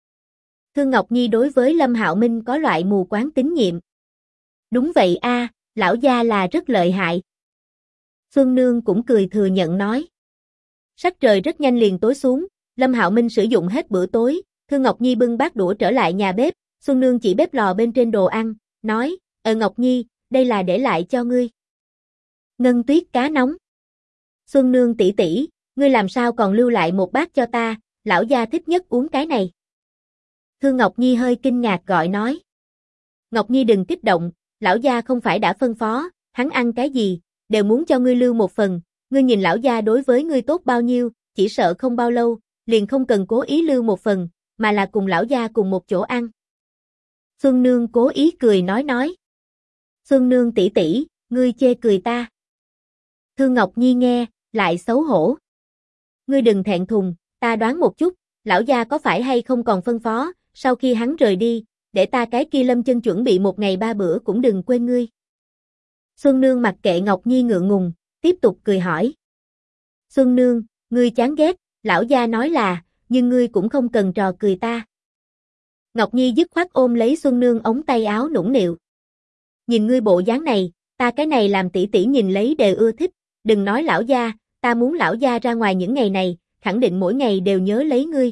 Thư Ngọc Nhi đối với Lâm Hạo Minh có loại mù quáng tín nhiệm. Đúng vậy a, lão gia là rất lợi hại. Xuân Nương cũng cười thừa nhận nói. Sắc trời rất nhanh liền tối xuống, Lâm Hạo Minh sử dụng hết bữa tối, Thư Ngọc Nhi bưng bát đũa trở lại nhà bếp, Xuân Nương chỉ bếp lò bên trên đồ ăn, nói, Ngọc Nhi, đây là để lại cho ngươi. Ngân tuyết cá nóng. Xuân Nương tỷ tỷ, ngươi làm sao còn lưu lại một bát cho ta, lão gia thích nhất uống cái này. Thư Ngọc Nhi hơi kinh ngạc gọi nói. Ngọc Nhi đừng kích động, lão gia không phải đã phân phó, hắn ăn cái gì, đều muốn cho ngươi lưu một phần, ngươi nhìn lão gia đối với ngươi tốt bao nhiêu, chỉ sợ không bao lâu, liền không cần cố ý lưu một phần, mà là cùng lão gia cùng một chỗ ăn. Xuân Nương cố ý cười nói. Xuân Nương tỷ tỷ, ngươi chê cười ta. Thư Ngọc Nhi nghe, lại xấu hổ. Ngươi đừng thẹn thùng, ta đoán một chút, lão gia có phải hay không còn phân phó, sau khi hắn rời đi, để ta cái kia Lâm Chân chuẩn bị một ngày 3 bữa cũng đừng quên ngươi. Xuân Nương mặc kệ Ngọc Nhi ngượng ngùng, tiếp tục cười hỏi. Xuân Nương, ngươi chán ghét, lão gia nói là, nhưng ngươi cũng không cần trò cười ta. Ngọc Nhi dứt khoát ôm lấy Xuân Nương ống tay áo nũng nịu. Nhìn ngươi bộ dáng này, ta cái này làm tỷ tỷ nhìn lấy đều ưa thích, đừng nói lão gia, ta muốn lão gia ra ngoài những ngày này, khẳng định mỗi ngày đều nhớ lấy ngươi.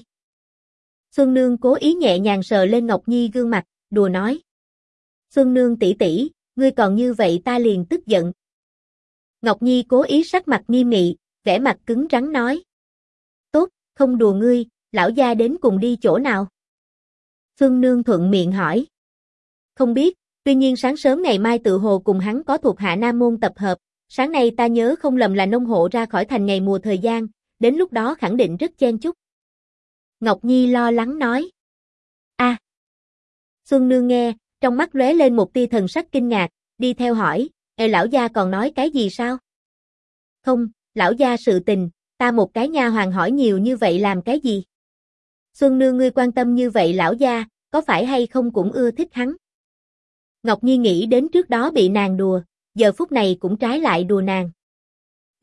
Xuân Nương cố ý nhẹ nhàng sờ lên Ngọc Nhi gương mặt, đùa nói. Xuân Nương tỷ tỷ, ngươi còn như vậy ta liền tức giận. Ngọc Nhi cố ý sắc mặt nghiêm nghị, vẻ mặt cứng rắn nói. Tốt, không đùa ngươi, lão gia đến cùng đi chỗ nào? Xuân Nương thuận miệng hỏi. Không biết, tuy nhiên sáng sớm ngày mai tự hồ cùng hắn có thuộc hạ Nam Môn tập hợp, sáng nay ta nhớ không lầm là nông hộ ra khỏi thành ngày mùa thời gian, đến lúc đó khẳng định rất chen chúc. Ngọc Nhi lo lắng nói. A. Xuân Nương nghe, trong mắt lóe lên một tia thần sắc kinh ngạc, đi theo hỏi, lão gia còn nói cái gì sao? Không, lão gia sự tình, ta một cái nha hoàn hỏi nhiều như vậy làm cái gì? Xuân Nương ngươi quan tâm như vậy lão gia, có phải hay không cũng ưa thích hắn? Ngọc Nhi nghĩ đến trước đó bị nàng đùa, giờ phút này cũng trái lại đùa nàng.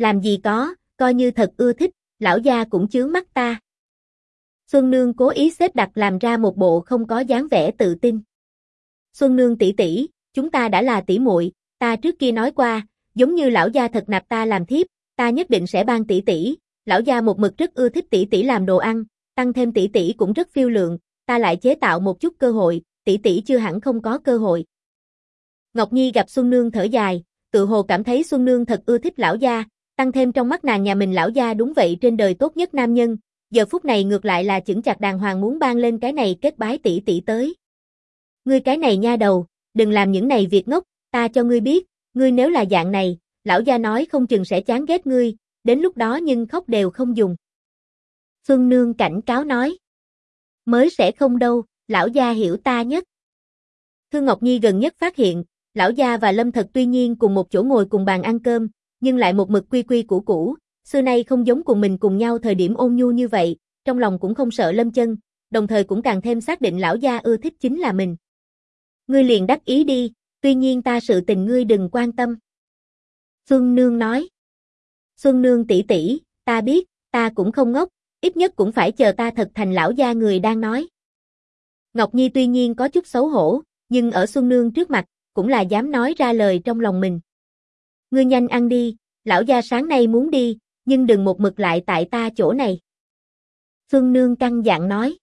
Làm gì có, coi như thật ưa thích, lão gia cũng chướng mắt ta. Xuân Nương cố ý xếp đặt làm ra một bộ không có dáng vẻ tự tin. Xuân Nương tỷ tỷ, chúng ta đã là tỷ muội, ta trước kia nói qua, giống như lão gia thật nạp ta làm thiếp, ta nhất định sẽ ban tỷ tỷ, lão gia một mực rất ưa thích tỷ tỷ làm đồ ăn, tăng thêm tỷ tỷ cũng rất phiêu lượng, ta lại chế tạo một chút cơ hội, tỷ tỷ chưa hẳn không có cơ hội. Ngọc Nhi gặp Xuân Nương thở dài, tự hồ cảm thấy Xuân Nương thật ưa thích lão gia, tăng thêm trong mắt nàng nhà mình lão gia đúng vậy trên đời tốt nhất nam nhân, giờ phút này ngược lại là chững chạc đàng hoàng muốn ban lên cái này kết bái tỷ tỷ tới. Ngươi cái này nha đầu, đừng làm những này việc ngốc, ta cho ngươi biết, ngươi nếu là dạng này, lão gia nói không chừng sẽ chán ghét ngươi, đến lúc đó nhưng khóc đều không dùng. Xuân Nương cảnh cáo nói. Mới sẽ không đâu, lão gia hiểu ta nhất. Thương Ngọc Nhi gần nhất phát hiện, lão gia và Lâm Thật tuy nhiên cùng một chỗ ngồi cùng bàn ăn cơm, nhưng lại một mực quy quy củ củ, xưa nay không giống cùng mình cùng nhau thời điểm ôn nhu như vậy, trong lòng cũng không sợ Lâm Chân, đồng thời cũng càng thêm xác định lão gia ưa thích chính là mình. Ngươi liền đắc ý đi, tuy nhiên ta sự tình ngươi đừng quan tâm. Xuân Nương nói. Xuân Nương tỷ tỷ, ta biết, ta cũng không ngốc, ít nhất cũng phải chờ ta thật thành lão gia người đang nói. Ngọc Nhi tuy nhiên có chút xấu hổ, nhưng ở Xuân Nương trước mặt, cũng là dám nói ra lời trong lòng mình. Ngươi nhanh ăn đi, lão gia sáng nay muốn đi, nhưng đừng một mực lại tại ta chỗ này. Xuân Nương căng dặn nói.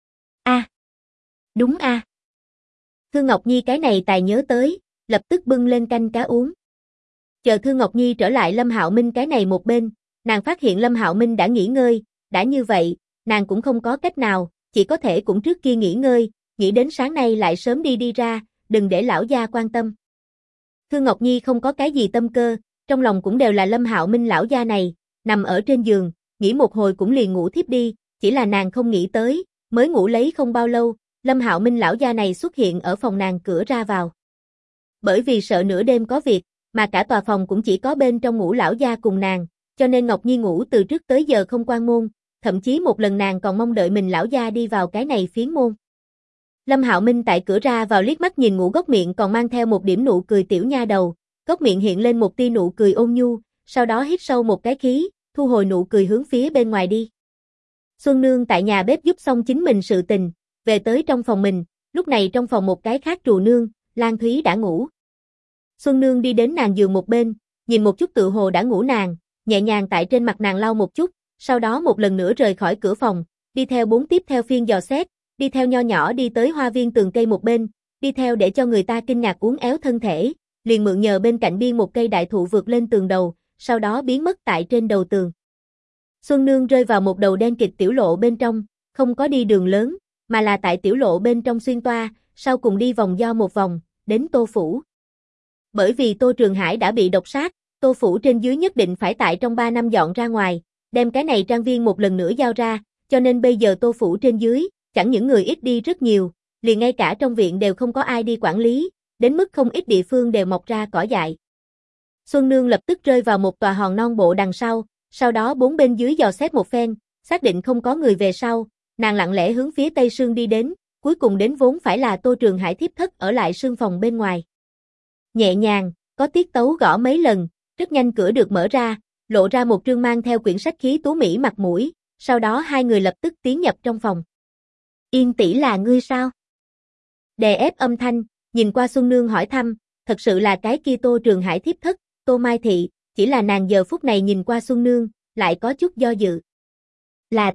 Đúng a. Thương Ngọc Nhi cái này tài nhớ tới, lập tức bưng lên canh cá uống. Chờ Thương Ngọc Nhi trở lại Lâm Hạo Minh cái này một bên, nàng phát hiện Lâm Hạo Minh đã nghỉ ngơi, đã như vậy, nàng cũng không có cách nào, chỉ có thể cũng trước kia nghỉ ngơi, nghĩ đến sáng nay lại sớm đi ra, đừng để lão gia quan tâm. Thương Ngọc Nhi không có cái gì tâm cơ, trong lòng cũng đều là Lâm Hạo Minh lão gia này, nằm ở trên giường, nghỉ một hồi cũng liền ngủ thiếp đi, chỉ là nàng không nghĩ tới, mới ngủ lấy không bao lâu, Lâm Hạo Minh lão gia này xuất hiện ở phòng nàng cửa ra vào. Bởi vì sợ nửa đêm có việc, mà cả tòa phòng cũng chỉ có bên trong ngủ lão gia cùng nàng, cho nên Ngọc Nhi ngủ từ trước tới giờ không quan môn, thậm chí một lần nàng còn mong đợi mình lão gia đi vào cái này phiến môn. Lâm Hạo Minh tại cửa ra vào liếc mắt nhìn ngủ góc miệng còn mang theo một điểm nụ cười tiểu nha đầu, góc miệng hiện lên một tia nụ cười ôn nhu, sau đó hít sâu một cái khí, thu hồi nụ cười hướng phía bên ngoài đi. Xuân Nương tại nhà bếp giúp xong chính mình sự tình, về tới trong phòng mình, lúc này trong phòng một cái khác trù nương, Lan Thúy đã ngủ. Xuân Nương đi đến nàng giường một bên, nhìn một chút tự hồ đã ngủ nàng, nhẹ nhàng tại trên mặt nàng lau một chút, sau đó một lần nữa rời khỏi cửa phòng, đi theo bốn tiếp theo phiên dò xét, đi theo nho nhỏ đi tới hoa viên tường cây một bên, đi theo để cho người ta kinh ngạc uốn éo thân thể, liền mượn nhờ bên cạnh biên một cây đại thụ vượt lên tường đầu, sau đó biến mất tại trên đầu tường. Xuân Nương rơi vào một đầu đen kịt tiểu lộ bên trong, không có đi đường lớn, mà là tại tiểu lộ bên trong xuyên toa, sau cùng đi vòng do một vòng, đến Tô Phủ. Bởi vì Tô Trường Hải đã bị độc sát, Tô Phủ trên dưới nhất định phải tại trong 3 năm dọn ra ngoài, đem cái này trang viên một lần nữa giao ra, cho nên bây giờ Tô Phủ trên dưới, chẳng những người ít đi rất nhiều, liền ngay cả trong viện đều không có ai đi quản lý, đến mức không ít địa phương đều mọc ra cỏ dại. Xuân Nương lập tức rơi vào một tòa hòn non bộ đằng sau đó bốn bên dưới dò xét một phen, xác định không có người về sau, nàng lặng lẽ hướng phía Tây Sương đi đến, cuối cùng đến vốn phải là Tô Trường Hải thiếp thất ở lại sương phòng bên ngoài. Nhẹ nhàng, có tiết tấu gõ mấy lần, rất nhanh cửa được mở ra, lộ ra một trương mang theo quyển sách khí tú mỹ mặt mũi, sau đó hai người lập tức tiến nhập trong phòng. Yên tỷ là ngươi sao? Đè ép âm thanh, nhìn qua Xuân Nương hỏi thăm, thật sự là cái kia Tô Trường Hải thiếp thất, Tô Mai Thị, chỉ là nàng giờ phút này nhìn qua Xuân Nương, lại có chút do dự. Là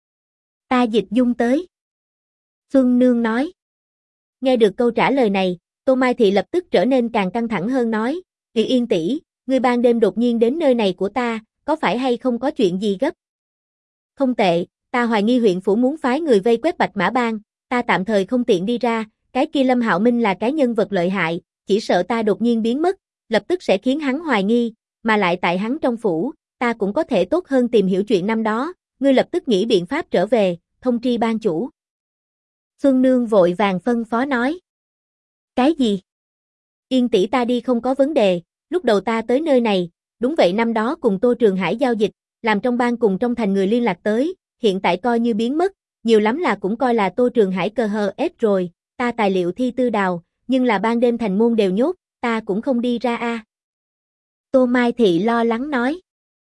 ta Dịch Dung tới. Xuân Nương nói. Nghe được câu trả lời này, Tô Mai Thị lập tức trở nên càng căng thẳng hơn nói, Yên tỷ, ngươi ban đêm đột nhiên đến nơi này của ta, có phải hay không có chuyện gì gấp? Không tệ, ta hoài nghi huyện phủ muốn phái người vây quét Bạch Mã Bang, ta tạm thời không tiện đi ra, cái kia Lâm Hạo Minh là cái nhân vật lợi hại, chỉ sợ ta đột nhiên biến mất, lập tức sẽ khiến hắn hoài nghi, mà lại tại hắn trong phủ, ta cũng có thể tốt hơn tìm hiểu chuyện năm đó, ngươi lập tức nghĩ biện pháp trở về, thông tri ban chủ. Xuân Nương vội vàng phân phó nói. Cái gì? Yên tỷ ta đi không có vấn đề, lúc đầu ta tới nơi này, đúng vậy năm đó cùng Tô Trường Hải giao dịch, làm trong bang cùng trong thành người liên lạc tới, hiện tại coi như biến mất, nhiều lắm là cũng coi là Tô Trường Hải cơ hờ ép rồi, ta tài liệu thi tư đào, nhưng là ban đêm thành môn đều nhốt, ta cũng không đi ra a. Tô Mai Thị lo lắng nói.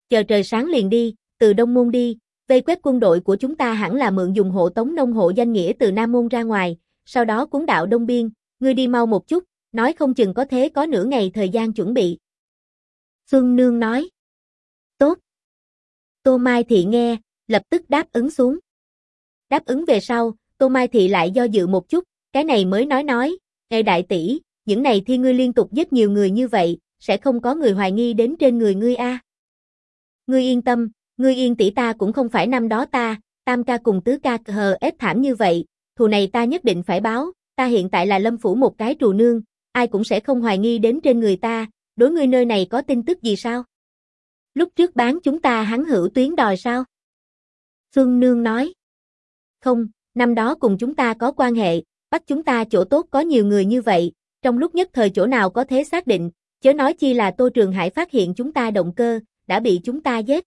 Chờ trời sáng liền đi, từ Đông Môn đi, vây quét quân đội của chúng ta hẳn là mượn dùng hộ tống nông hộ danh nghĩa từ Nam Môn ra ngoài, sau đó cuốn đạo Đông Biên, ngươi đi mau một chút, nói không chừng có thế có nửa ngày thời gian chuẩn bị. Xuân Nương nói. Tốt. Tô Mai Thị nghe, lập tức đáp ứng xuống. Đáp ứng về sau, Tô Mai Thị lại do dự một chút, cái này mới nói, "Ê đại tỷ, những này thi ngươi liên tục giết nhiều người như vậy, sẽ không có người hoài nghi đến trên người ngươi a?" "Ngươi yên tâm, ngươi Yên tỷ ta cũng không phải năm đó ta, Tam ca cùng Tứ ca hờ ết thảm như vậy, thù này ta nhất định phải báo, ta hiện tại là Lâm phủ một cái trù nương, ai cũng sẽ không hoài nghi đến trên người ta, đối ngươi nơi này có tin tức gì sao? Lúc trước bán chúng ta hắn hữu tuyến đòi sao?" Xuân Nương nói. "Không, năm đó cùng chúng ta có quan hệ, bắt chúng ta chỗ tốt có nhiều người như vậy, trong lúc nhất thời chỗ nào có thế xác định, chớ nói chi là Tô Trường Hải phát hiện chúng ta động cơ, đã bị chúng ta giết."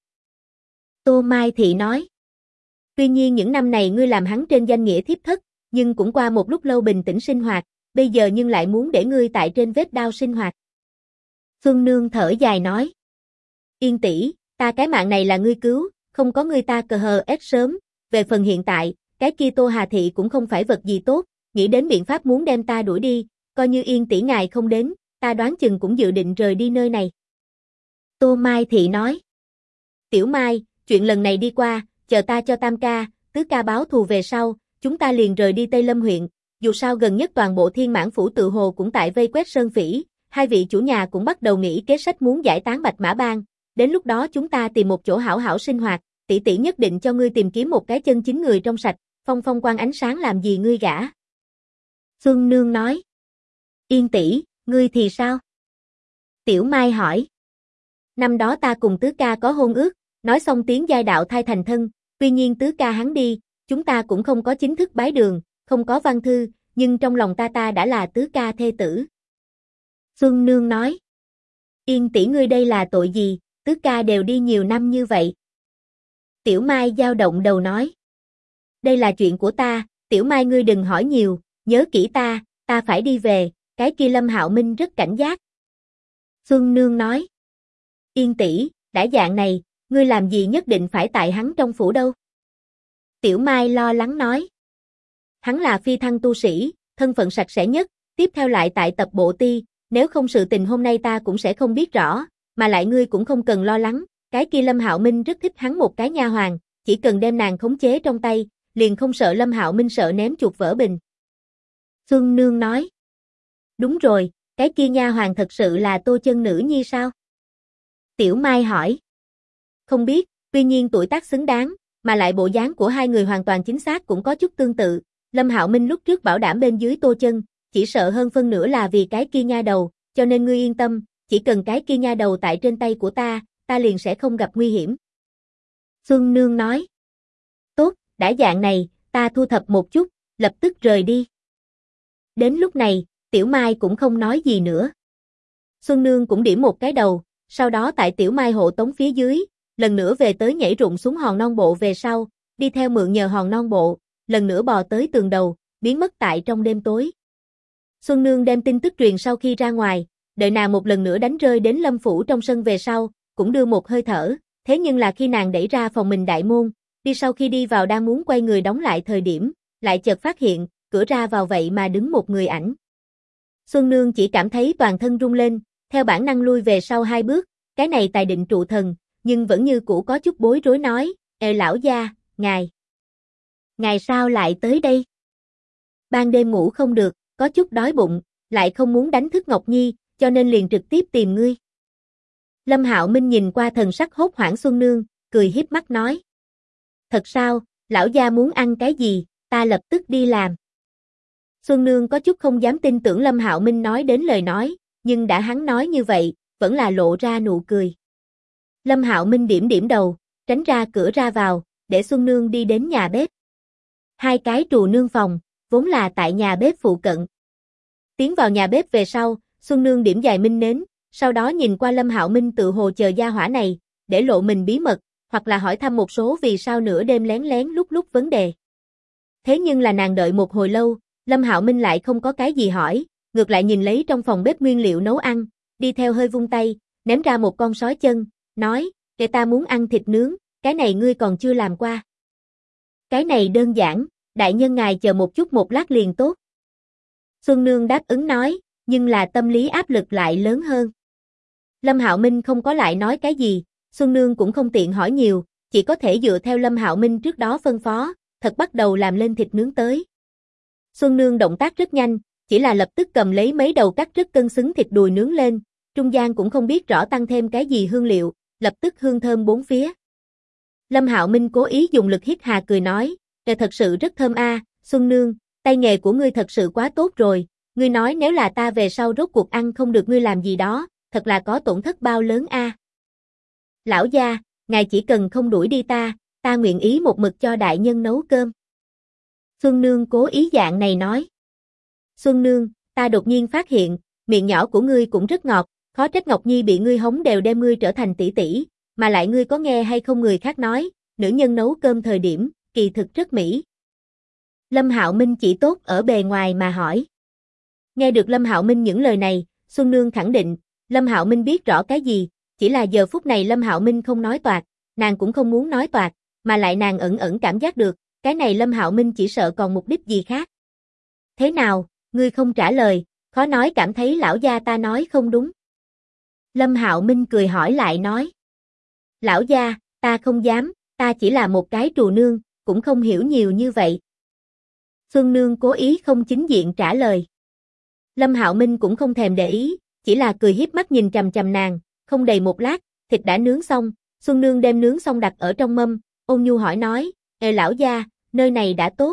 Tô Mai Thị nói. "Tuy nhiên những năm này ngươi làm hắn trên danh nghĩa thiếp thất, nhưng cũng qua một lúc lâu bình tĩnh sinh hoạt, bây giờ nhưng lại muốn để ngươi tại trên vết đao sinh hoạt." Xuân Nương thở dài nói. "Yên tỷ, ta cái mạng này là ngươi cứu, không có ngươi ta cờ hờ ép sớm, về phần hiện tại, cái kia Tô Hà Thị cũng không phải vật gì tốt, nghĩ đến biện pháp muốn đem ta đuổi đi, coi như Yên tỷ ngài không đến, ta đoán chừng cũng dự định rời đi nơi này." Tô Mai Thị nói. "Tiểu Mai, chuyện lần này đi qua, chờ ta cho Tam ca, Tứ ca báo thù về sau, chúng ta liền rời đi Tây Lâm huyện, dù sao gần nhất toàn bộ Thiên Mãn phủ tự hồ cũng tại vây quét Sơn Phỉ, hai vị chủ nhà cũng bắt đầu nghĩ kế sách muốn giải tán Bạch Mã Bang, đến lúc đó chúng ta tìm một chỗ hảo hảo sinh hoạt, tỷ tỷ nhất định cho ngươi tìm kiếm một cái chân chính người trong sạch, phong phong quang ánh sáng làm gì ngươi gả." Xuân Nương nói. "Yên tỷ, ngươi thì sao?" Tiểu Mai hỏi. "Năm đó ta cùng Tứ ca có hôn ước, nói xong tiến giai đạo thai thành thân, tuy nhiên Tứ ca hắn đi, chúng ta cũng không có chính thức bái đường, không có văn thư, nhưng trong lòng ta đã là Tứ ca thê tử." Xuân Nương nói. "Yên tỷ ngươi đây là tội gì, Tứ ca đều đi nhiều năm như vậy." Tiểu Mai dao động đầu nói. "Đây là chuyện của ta, Tiểu Mai ngươi đừng hỏi nhiều, nhớ kỹ ta phải đi về, cái kia Lâm Hạo Minh rất cảnh giác." Xuân Nương nói. "Yên tỷ, đã dạng này, ngươi làm gì nhất định phải tại hắn trong phủ đâu?" Tiểu Mai lo lắng nói. "Hắn là phi thăng tu sĩ, thân phận sạch sẽ nhất, tiếp theo lại tại tập bộ ti, nếu không sự tình hôm nay ta cũng sẽ không biết rõ, mà lại ngươi cũng không cần lo lắng, cái kia Lâm Hạo Minh rất thích hắn một cái nha hoàn, chỉ cần đem nàng khống chế trong tay, liền không sợ Lâm Hạo Minh sợ ném chuột vỡ bình." Xuân Nương nói. "Đúng rồi, cái kia nha hoàn thật sự là Tô Chân Nữ nhi sao?" Tiểu Mai hỏi. "Không biết, tuy nhiên tuổi tác xứng đáng, mà lại bộ dáng của hai người hoàn toàn chính xác cũng có chút tương tự, Lâm Hạo Minh lúc trước bảo đảm bên dưới Tô Chân, chỉ sợ hơn phân nửa là vì cái kia nha đầu, cho nên ngươi yên tâm, chỉ cần cái kia nha đầu tại trên tay của ta liền sẽ không gặp nguy hiểm." Xuân Nương nói. "Tốt, đã dạng này, ta thu thập một chút, lập tức rời đi." Đến lúc này, Tiểu Mai cũng không nói gì nữa. Xuân Nương cũng điểm một cái đầu, sau đó tại Tiểu Mai hộ tống phía dưới, lần nữa về tới nhảy rụng xuống hòn non bộ về sau, đi theo mượn nhờ hòn non bộ, lần nữa bò tới tường đầu, biến mất tại trong đêm tối. Xuân Nương đem tin tức truyền sau khi ra ngoài, đợi nàng một lần nữa đánh rơi đến Lâm phủ trong sân về sau, cũng đưa một hơi thở, thế nhưng là khi nàng đẩy ra phòng mình đại môn, sau khi đi vào đang muốn quay người đóng lại thời điểm, lại chợt phát hiện, cửa ra vào vậy mà đứng một người ảnh. Xuân Nương chỉ cảm thấy toàn thân rung lên, theo bản năng lui về sau hai bước, cái này tài định trụ thần, nhưng vẫn như cũ có chút bối rối nói, "Ê lão gia, ngài sao lại tới đây? Ban đêm ngủ không được, có chút đói bụng, lại không muốn đánh thức Ngọc Nhi, cho nên liền trực tiếp tìm ngươi." Lâm Hạo Minh nhìn qua thần sắc hốt hoảng Xuân Nương, cười hiếp mắt nói. "Thật sao, lão gia muốn ăn cái gì, ta lập tức đi làm." Xuân Nương có chút không dám tin tưởng Lâm Hạo Minh nói đến lời nói, nhưng đã hắn nói như vậy, vẫn là lộ ra nụ cười. Lâm Hạo Minh điểm đầu, tránh ra cửa ra vào, để Xuân Nương đi đến nhà bếp. Hai cái trù nương phòng, vốn là tại nhà bếp phụ cận. Tiến vào nhà bếp về sau, Xuân Nương điểm vài minh nến, sau đó nhìn qua Lâm Hạo Minh tự hồ chờ gia hỏa này, để lộ mình bí mật, hoặc là hỏi thăm một số vì sao nửa đêm lén lén lúc vấn đề. Thế nhưng là nàng đợi một hồi lâu, Lâm Hạo Minh lại không có cái gì hỏi, ngược lại nhìn lấy trong phòng bếp nguyên liệu nấu ăn, đi theo hơi vung tay, ném ra một con sói chân, nói, Kệ ta muốn ăn thịt nướng, cái này ngươi còn chưa làm qua. Cái này đơn giản, đại nhân ngài chờ một chút một lát liền tốt. Xuân Nương đáp ứng nói, nhưng là tâm lý áp lực lại lớn hơn. Lâm Hạo Minh không có lại nói cái gì, Xuân Nương cũng không tiện hỏi nhiều, chỉ có thể dựa theo Lâm Hạo Minh trước đó phân phó, thật bắt đầu làm lên thịt nướng tới. Xuân Nương động tác rất nhanh, chỉ là lập tức cầm lấy mấy đầu cắt rất cân xứng thịt đùi nướng lên, trung gian cũng không biết rõ tăng thêm cái gì hương liệu, lập tức hương thơm bốn phía. Lâm Hạo Minh cố ý dùng lực hít hà cười nói, thật sự rất thơm a, Xuân Nương, tay nghề của ngươi thật sự quá tốt rồi, ngươi nói nếu là ta về sau rốt cuộc ăn không được ngươi làm gì đó, thật là có tổn thất bao lớn a. Lão gia, ngài chỉ cần không đuổi đi ta nguyện ý một mực cho đại nhân nấu cơm. Xuân Nương cố ý dạng này nói. Xuân Nương, ta đột nhiên phát hiện, miệng nhỏ của ngươi cũng rất ngọt, khó trách Ngọc Nhi bị ngươi hống đều đem ngươi trở thành tỷ tỷ, mà lại ngươi có nghe hay không người khác nói, nữ nhân nấu cơm thời điểm, kỳ thực rất mỹ. Lâm Hạo Minh chỉ tốt ở bề ngoài mà hỏi. Nghe được Lâm Hạo Minh những lời này, Xuân Nương khẳng định, Lâm Hạo Minh biết rõ cái gì, chỉ là giờ phút này Lâm Hạo Minh không nói toạc, nàng cũng không muốn nói toạc, mà lại nàng ẩn ẩn cảm giác được, cái này Lâm Hạo Minh chỉ sợ còn mục đích gì khác. Thế nào, ngươi không trả lời, khó nói cảm thấy lão gia ta nói không đúng. Lâm Hạo Minh cười hỏi lại nói. Lão gia, ta không dám, ta chỉ là một cái trù nương, cũng không hiểu nhiều như vậy. Xuân Nương cố ý không chính diện trả lời. Lâm Hạo Minh cũng không thèm để ý, chỉ là cười hiếp mắt nhìn chằm chằm nàng, không đầy một lát, thịt đã nướng xong, Xuân Nương đem nướng xong đặt ở trong mâm, ôn nhu hỏi nói, lão gia, nơi này đã tốt.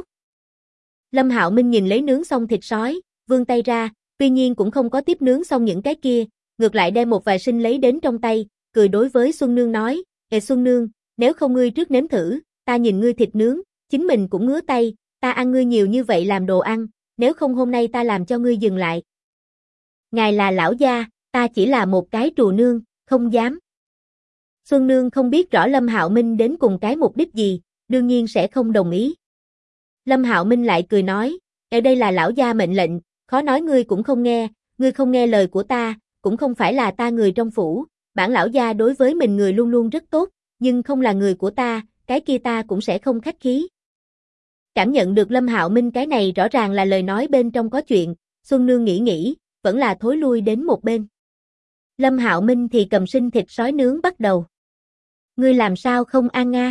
Lâm Hạo Minh nhìn lấy nướng xong thịt sói, vươn tay ra, tuy nhiên cũng không có tiếp nướng xong những cái kia, ngược lại đem một vài sinh lấy đến trong tay, cười đối với Xuân Nương nói, Xuân Nương, nếu không ngươi trước nếm thử, ta nhìn ngươi thịt nướng, chính mình cũng ngứa tay, ta ăn ngươi nhiều như vậy làm đồ ăn, nếu không hôm nay ta làm cho ngươi dừng lại. Ngài là lão gia, ta chỉ là một cái trù nương, không dám. Xuân Nương không biết rõ Lâm Hạo Minh đến cùng cái mục đích gì, đương nhiên sẽ không đồng ý. Lâm Hạo Minh lại cười nói, ở đây là lão gia mệnh lệnh, khó nói ngươi cũng không nghe, ngươi không nghe lời của ta, cũng không phải là ta người trong phủ, bản lão gia đối với mình người luôn luôn rất tốt, nhưng không là người của ta, cái kia ta cũng sẽ không khách khí. Cảm nhận được Lâm Hạo Minh cái này rõ ràng là lời nói bên trong có chuyện, Xuân Nương nghĩ, vẫn là thối lui đến một bên. Lâm Hạo Minh thì cầm sinh thịt sói nướng bắt đầu. Ngươi làm sao không ăn a?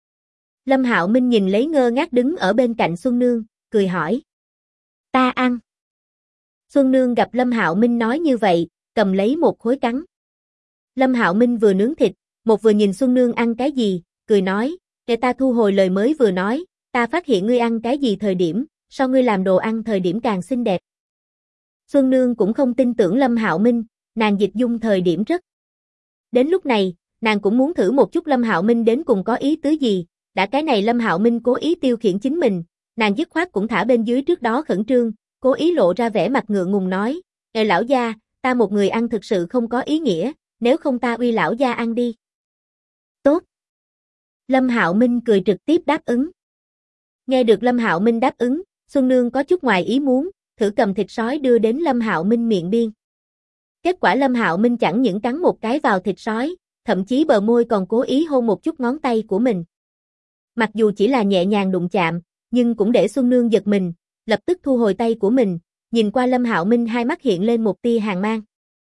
Lâm Hạo Minh nhìn lấy ngơ ngác đứng ở bên cạnh Xuân Nương, cười hỏi. Ta ăn. Xuân Nương gặp Lâm Hạo Minh nói như vậy, cầm lấy một khối cắn. Lâm Hạo Minh vừa nướng thịt, một vừa nhìn Xuân Nương ăn cái gì, cười nói, để ta thu hồi lời mới vừa nói, ta phát hiện ngươi ăn cái gì thời điểm, so ngươi làm đồ ăn thời điểm càng xinh đẹp. Xuân Nương cũng không tin tưởng Lâm Hạo Minh, nàng dịch dung thời điểm rất. Đến lúc này, nàng cũng muốn thử một chút Lâm Hạo Minh đến cùng có ý tứ gì, đã cái này Lâm Hạo Minh cố ý tiêu khiển chính mình, nàng dứt khoát cũng thả bên dưới trước đó khẩn trương, cố ý lộ ra vẻ mặt ngượng ngùng nói, lão gia, ta một người ăn thực sự không có ý nghĩa, nếu không ta uy lão gia ăn đi. Tốt. Lâm Hạo Minh cười trực tiếp đáp ứng. Nghe được Lâm Hạo Minh đáp ứng, Xuân Nương có chút ngoài ý muốn, thử cầm thịt sói đưa đến Lâm Hạo Minh miệng biên. Kết quả Lâm Hạo Minh chẳng những cắn một cái vào thịt sói, thậm chí bờ môi còn cố ý hôn một chút ngón tay của mình. Mặc dù chỉ là nhẹ nhàng đụng chạm, nhưng cũng để Xuân Nương giật mình, lập tức thu hồi tay của mình, nhìn qua Lâm Hạo Minh hai mắt hiện lên một tia hàn mang.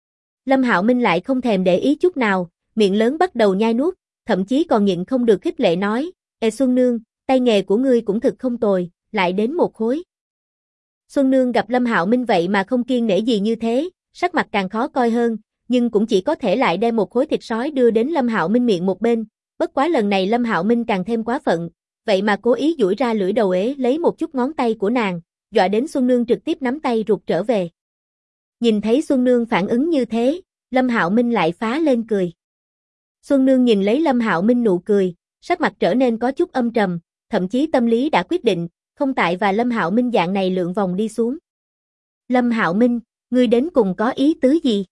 Lâm Hạo Minh lại không thèm để ý chút nào, miệng lớn bắt đầu nhai nuốt, thậm chí còn nhịn không được khích lệ nói, Xuân Nương, tay nghề của ngươi cũng thực không tồi, lại đến một khối. Xuân Nương gặp Lâm Hạo Minh vậy mà không kiêng nể gì như thế, sắc mặt càng khó coi hơn, nhưng cũng chỉ có thể lại đem một khối thịt sói đưa đến Lâm Hạo Minh miệng một bên, bất quá lần này Lâm Hạo Minh càng thêm quá phận, vậy mà cố ý duỗi ra lưỡi đầu lấy một chút ngón tay của nàng, dọa đến Xuân Nương trực tiếp nắm tay rụt trở về. Nhìn thấy Xuân Nương phản ứng như thế, Lâm Hạo Minh lại phá lên cười. Xuân Nương nhìn lấy Lâm Hạo Minh nụ cười, sắc mặt trở nên có chút âm trầm, thậm chí tâm lý đã quyết định, không tại và Lâm Hạo Minh dạng này lượn vòng đi xuống. Lâm Hạo Minh, ngươi đến cùng có ý tứ gì?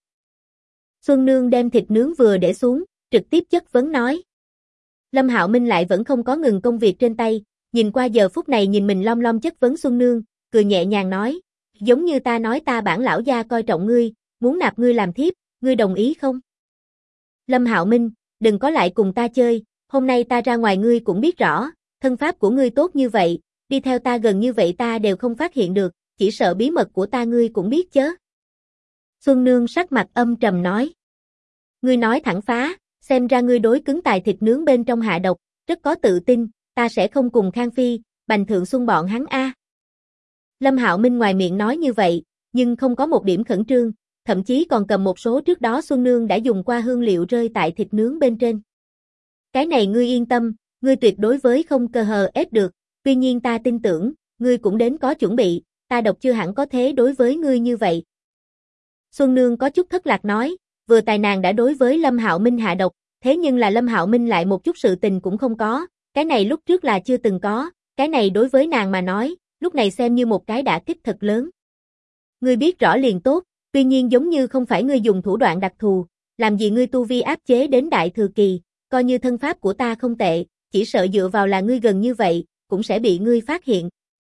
Xuân Nương đem thịt nướng vừa để xuống, trực tiếp chất vấn nói. Lâm Hạo Minh lại vẫn không có ngừng công việc trên tay, nhìn qua giờ phút này nhìn mình long long chất vấn Xuân Nương, cười nhẹ nhàng nói, giống như ta nói ta bản lão gia coi trọng ngươi, muốn nạp ngươi làm thiếp, ngươi đồng ý không? Lâm Hạo Minh, đừng có lại cùng ta chơi, hôm nay ta ra ngoài ngươi cũng biết rõ, thân pháp của ngươi tốt như vậy, đi theo ta gần như vậy ta đều không phát hiện được, chỉ sợ bí mật của ta ngươi cũng biết chớ. Xuân Nương sắc mặt âm trầm nói. Ngươi nói thẳng phá, xem ra ngươi đối cứng tài thịt nướng bên trong hạ độc, rất có tự tin, ta sẽ không cùng Khang Phi, Bành Thượng Xuân bọn hắn a. Lâm Hạo Minh ngoài miệng nói như vậy, nhưng không có một điểm khẩn trương, thậm chí còn cầm một số trước đó Xuân Nương đã dùng qua hương liệu rơi tại thịt nướng bên trên. Cái này ngươi yên tâm, ngươi tuyệt đối với không cơ hờ ép được, tuy nhiên ta tin tưởng, ngươi cũng đến có chuẩn bị, ta độc chưa hẳn có thế đối với ngươi như vậy. Xuân Nương có chút thất lạc nói, vừa tài nàng đã đối với Lâm Hạo Minh hạ độc, thế nhưng là Lâm Hạo Minh lại một chút sự tình cũng không có, cái này lúc trước là chưa từng có, cái này đối với nàng mà nói, lúc này xem như một cái đả kích thật lớn. Ngươi biết rõ liền tốt, tuy nhiên giống như không phải ngươi dùng thủ đoạn đặc thù, làm gì ngươi tu vi áp chế đến đại thừa kỳ, coi như thân pháp của ta không tệ, chỉ sợ dựa vào là ngươi gần như vậy, cũng sẽ bị ngươi phát hiện.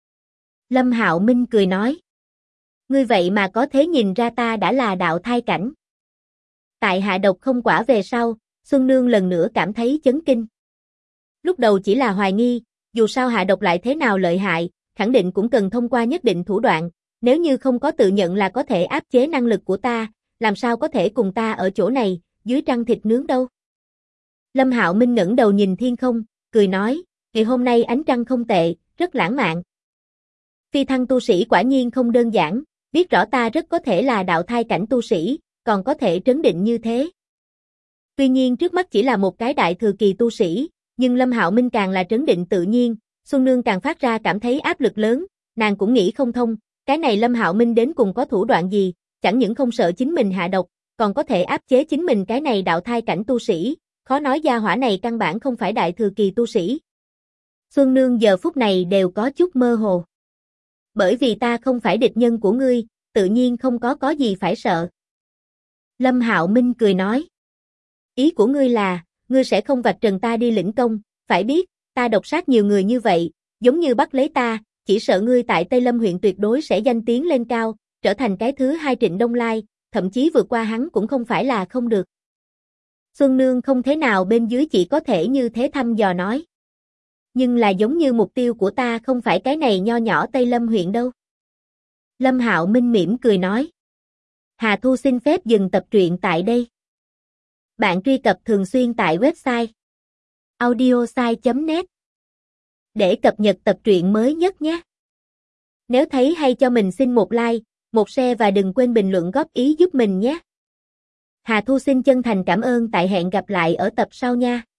Lâm Hạo Minh cười nói. Ngươi vậy mà có thể nhìn ra ta đã là đạo thai cảnh. Tại hạ độc không quả về sau, Xuân Nương lần nữa cảm thấy chấn kinh. Lúc đầu chỉ là hoài nghi, dù sao hạ độc lại thế nào lợi hại, khẳng định cũng cần thông qua nhất định thủ đoạn, nếu như không có tự nhận là có thể áp chế năng lực của ta, làm sao có thể cùng ta ở chỗ này, dưới trăng thịt nướng đâu. Lâm Hạo Minh ngẩng đầu nhìn thiên không, cười nói, ngày hôm nay ánh trăng không tệ, rất lãng mạn. Phi thăng tu sĩ quả nhiên không đơn giản, biết rõ ta rất có thể là đạo thai cảnh tu sĩ, còn có thể trấn định như thế. Tuy nhiên trước mắt chỉ là một cái đại thừa kỳ tu sĩ, nhưng Lâm Hạo Minh càng là trấn định tự nhiên, Xuân Nương càng phát ra cảm thấy áp lực lớn, nàng cũng nghĩ không thông, cái này Lâm Hạo Minh đến cùng có thủ đoạn gì, chẳng những không sợ chính mình hạ độc, còn có thể áp chế chính mình cái này đạo thai cảnh tu sĩ, khó nói gia hỏa này căn bản không phải đại thừa kỳ tu sĩ. Xuân Nương giờ phút này đều có chút mơ hồ. Bởi vì ta không phải địch nhân của ngươi, tự nhiên không có gì phải sợ. Lâm Hạo Minh cười nói. Ý của ngươi là, ngươi sẽ không vạch trần ta đi lĩnh công, phải biết, ta độc sát nhiều người như vậy, giống như bắt lấy ta, chỉ sợ ngươi tại Tây Lâm huyện tuyệt đối sẽ danh tiếng lên cao, trở thành cái thứ hai Trịnh Đông Lai, thậm chí vượt qua hắn cũng không phải là không được. Xuân Nương không thế nào bên dưới chỉ có thể như thế thăm dò nói. Nhưng là giống như mục tiêu của ta không phải cái này nho nhỏ Tây Lâm huyện đâu. Lâm Hạo Minh mỉm cười nói. Hà Thu xin phép dừng tập truyện tại đây. Bạn truy cập thường xuyên tại website audiosai.net để cập nhật tập truyện mới nhất nhé. Nếu thấy hay cho mình xin một like, một share và đừng quên bình luận góp ý giúp mình nhé. Hà Thu xin chân thành cảm ơn, tại hẹn gặp lại ở tập sau nha.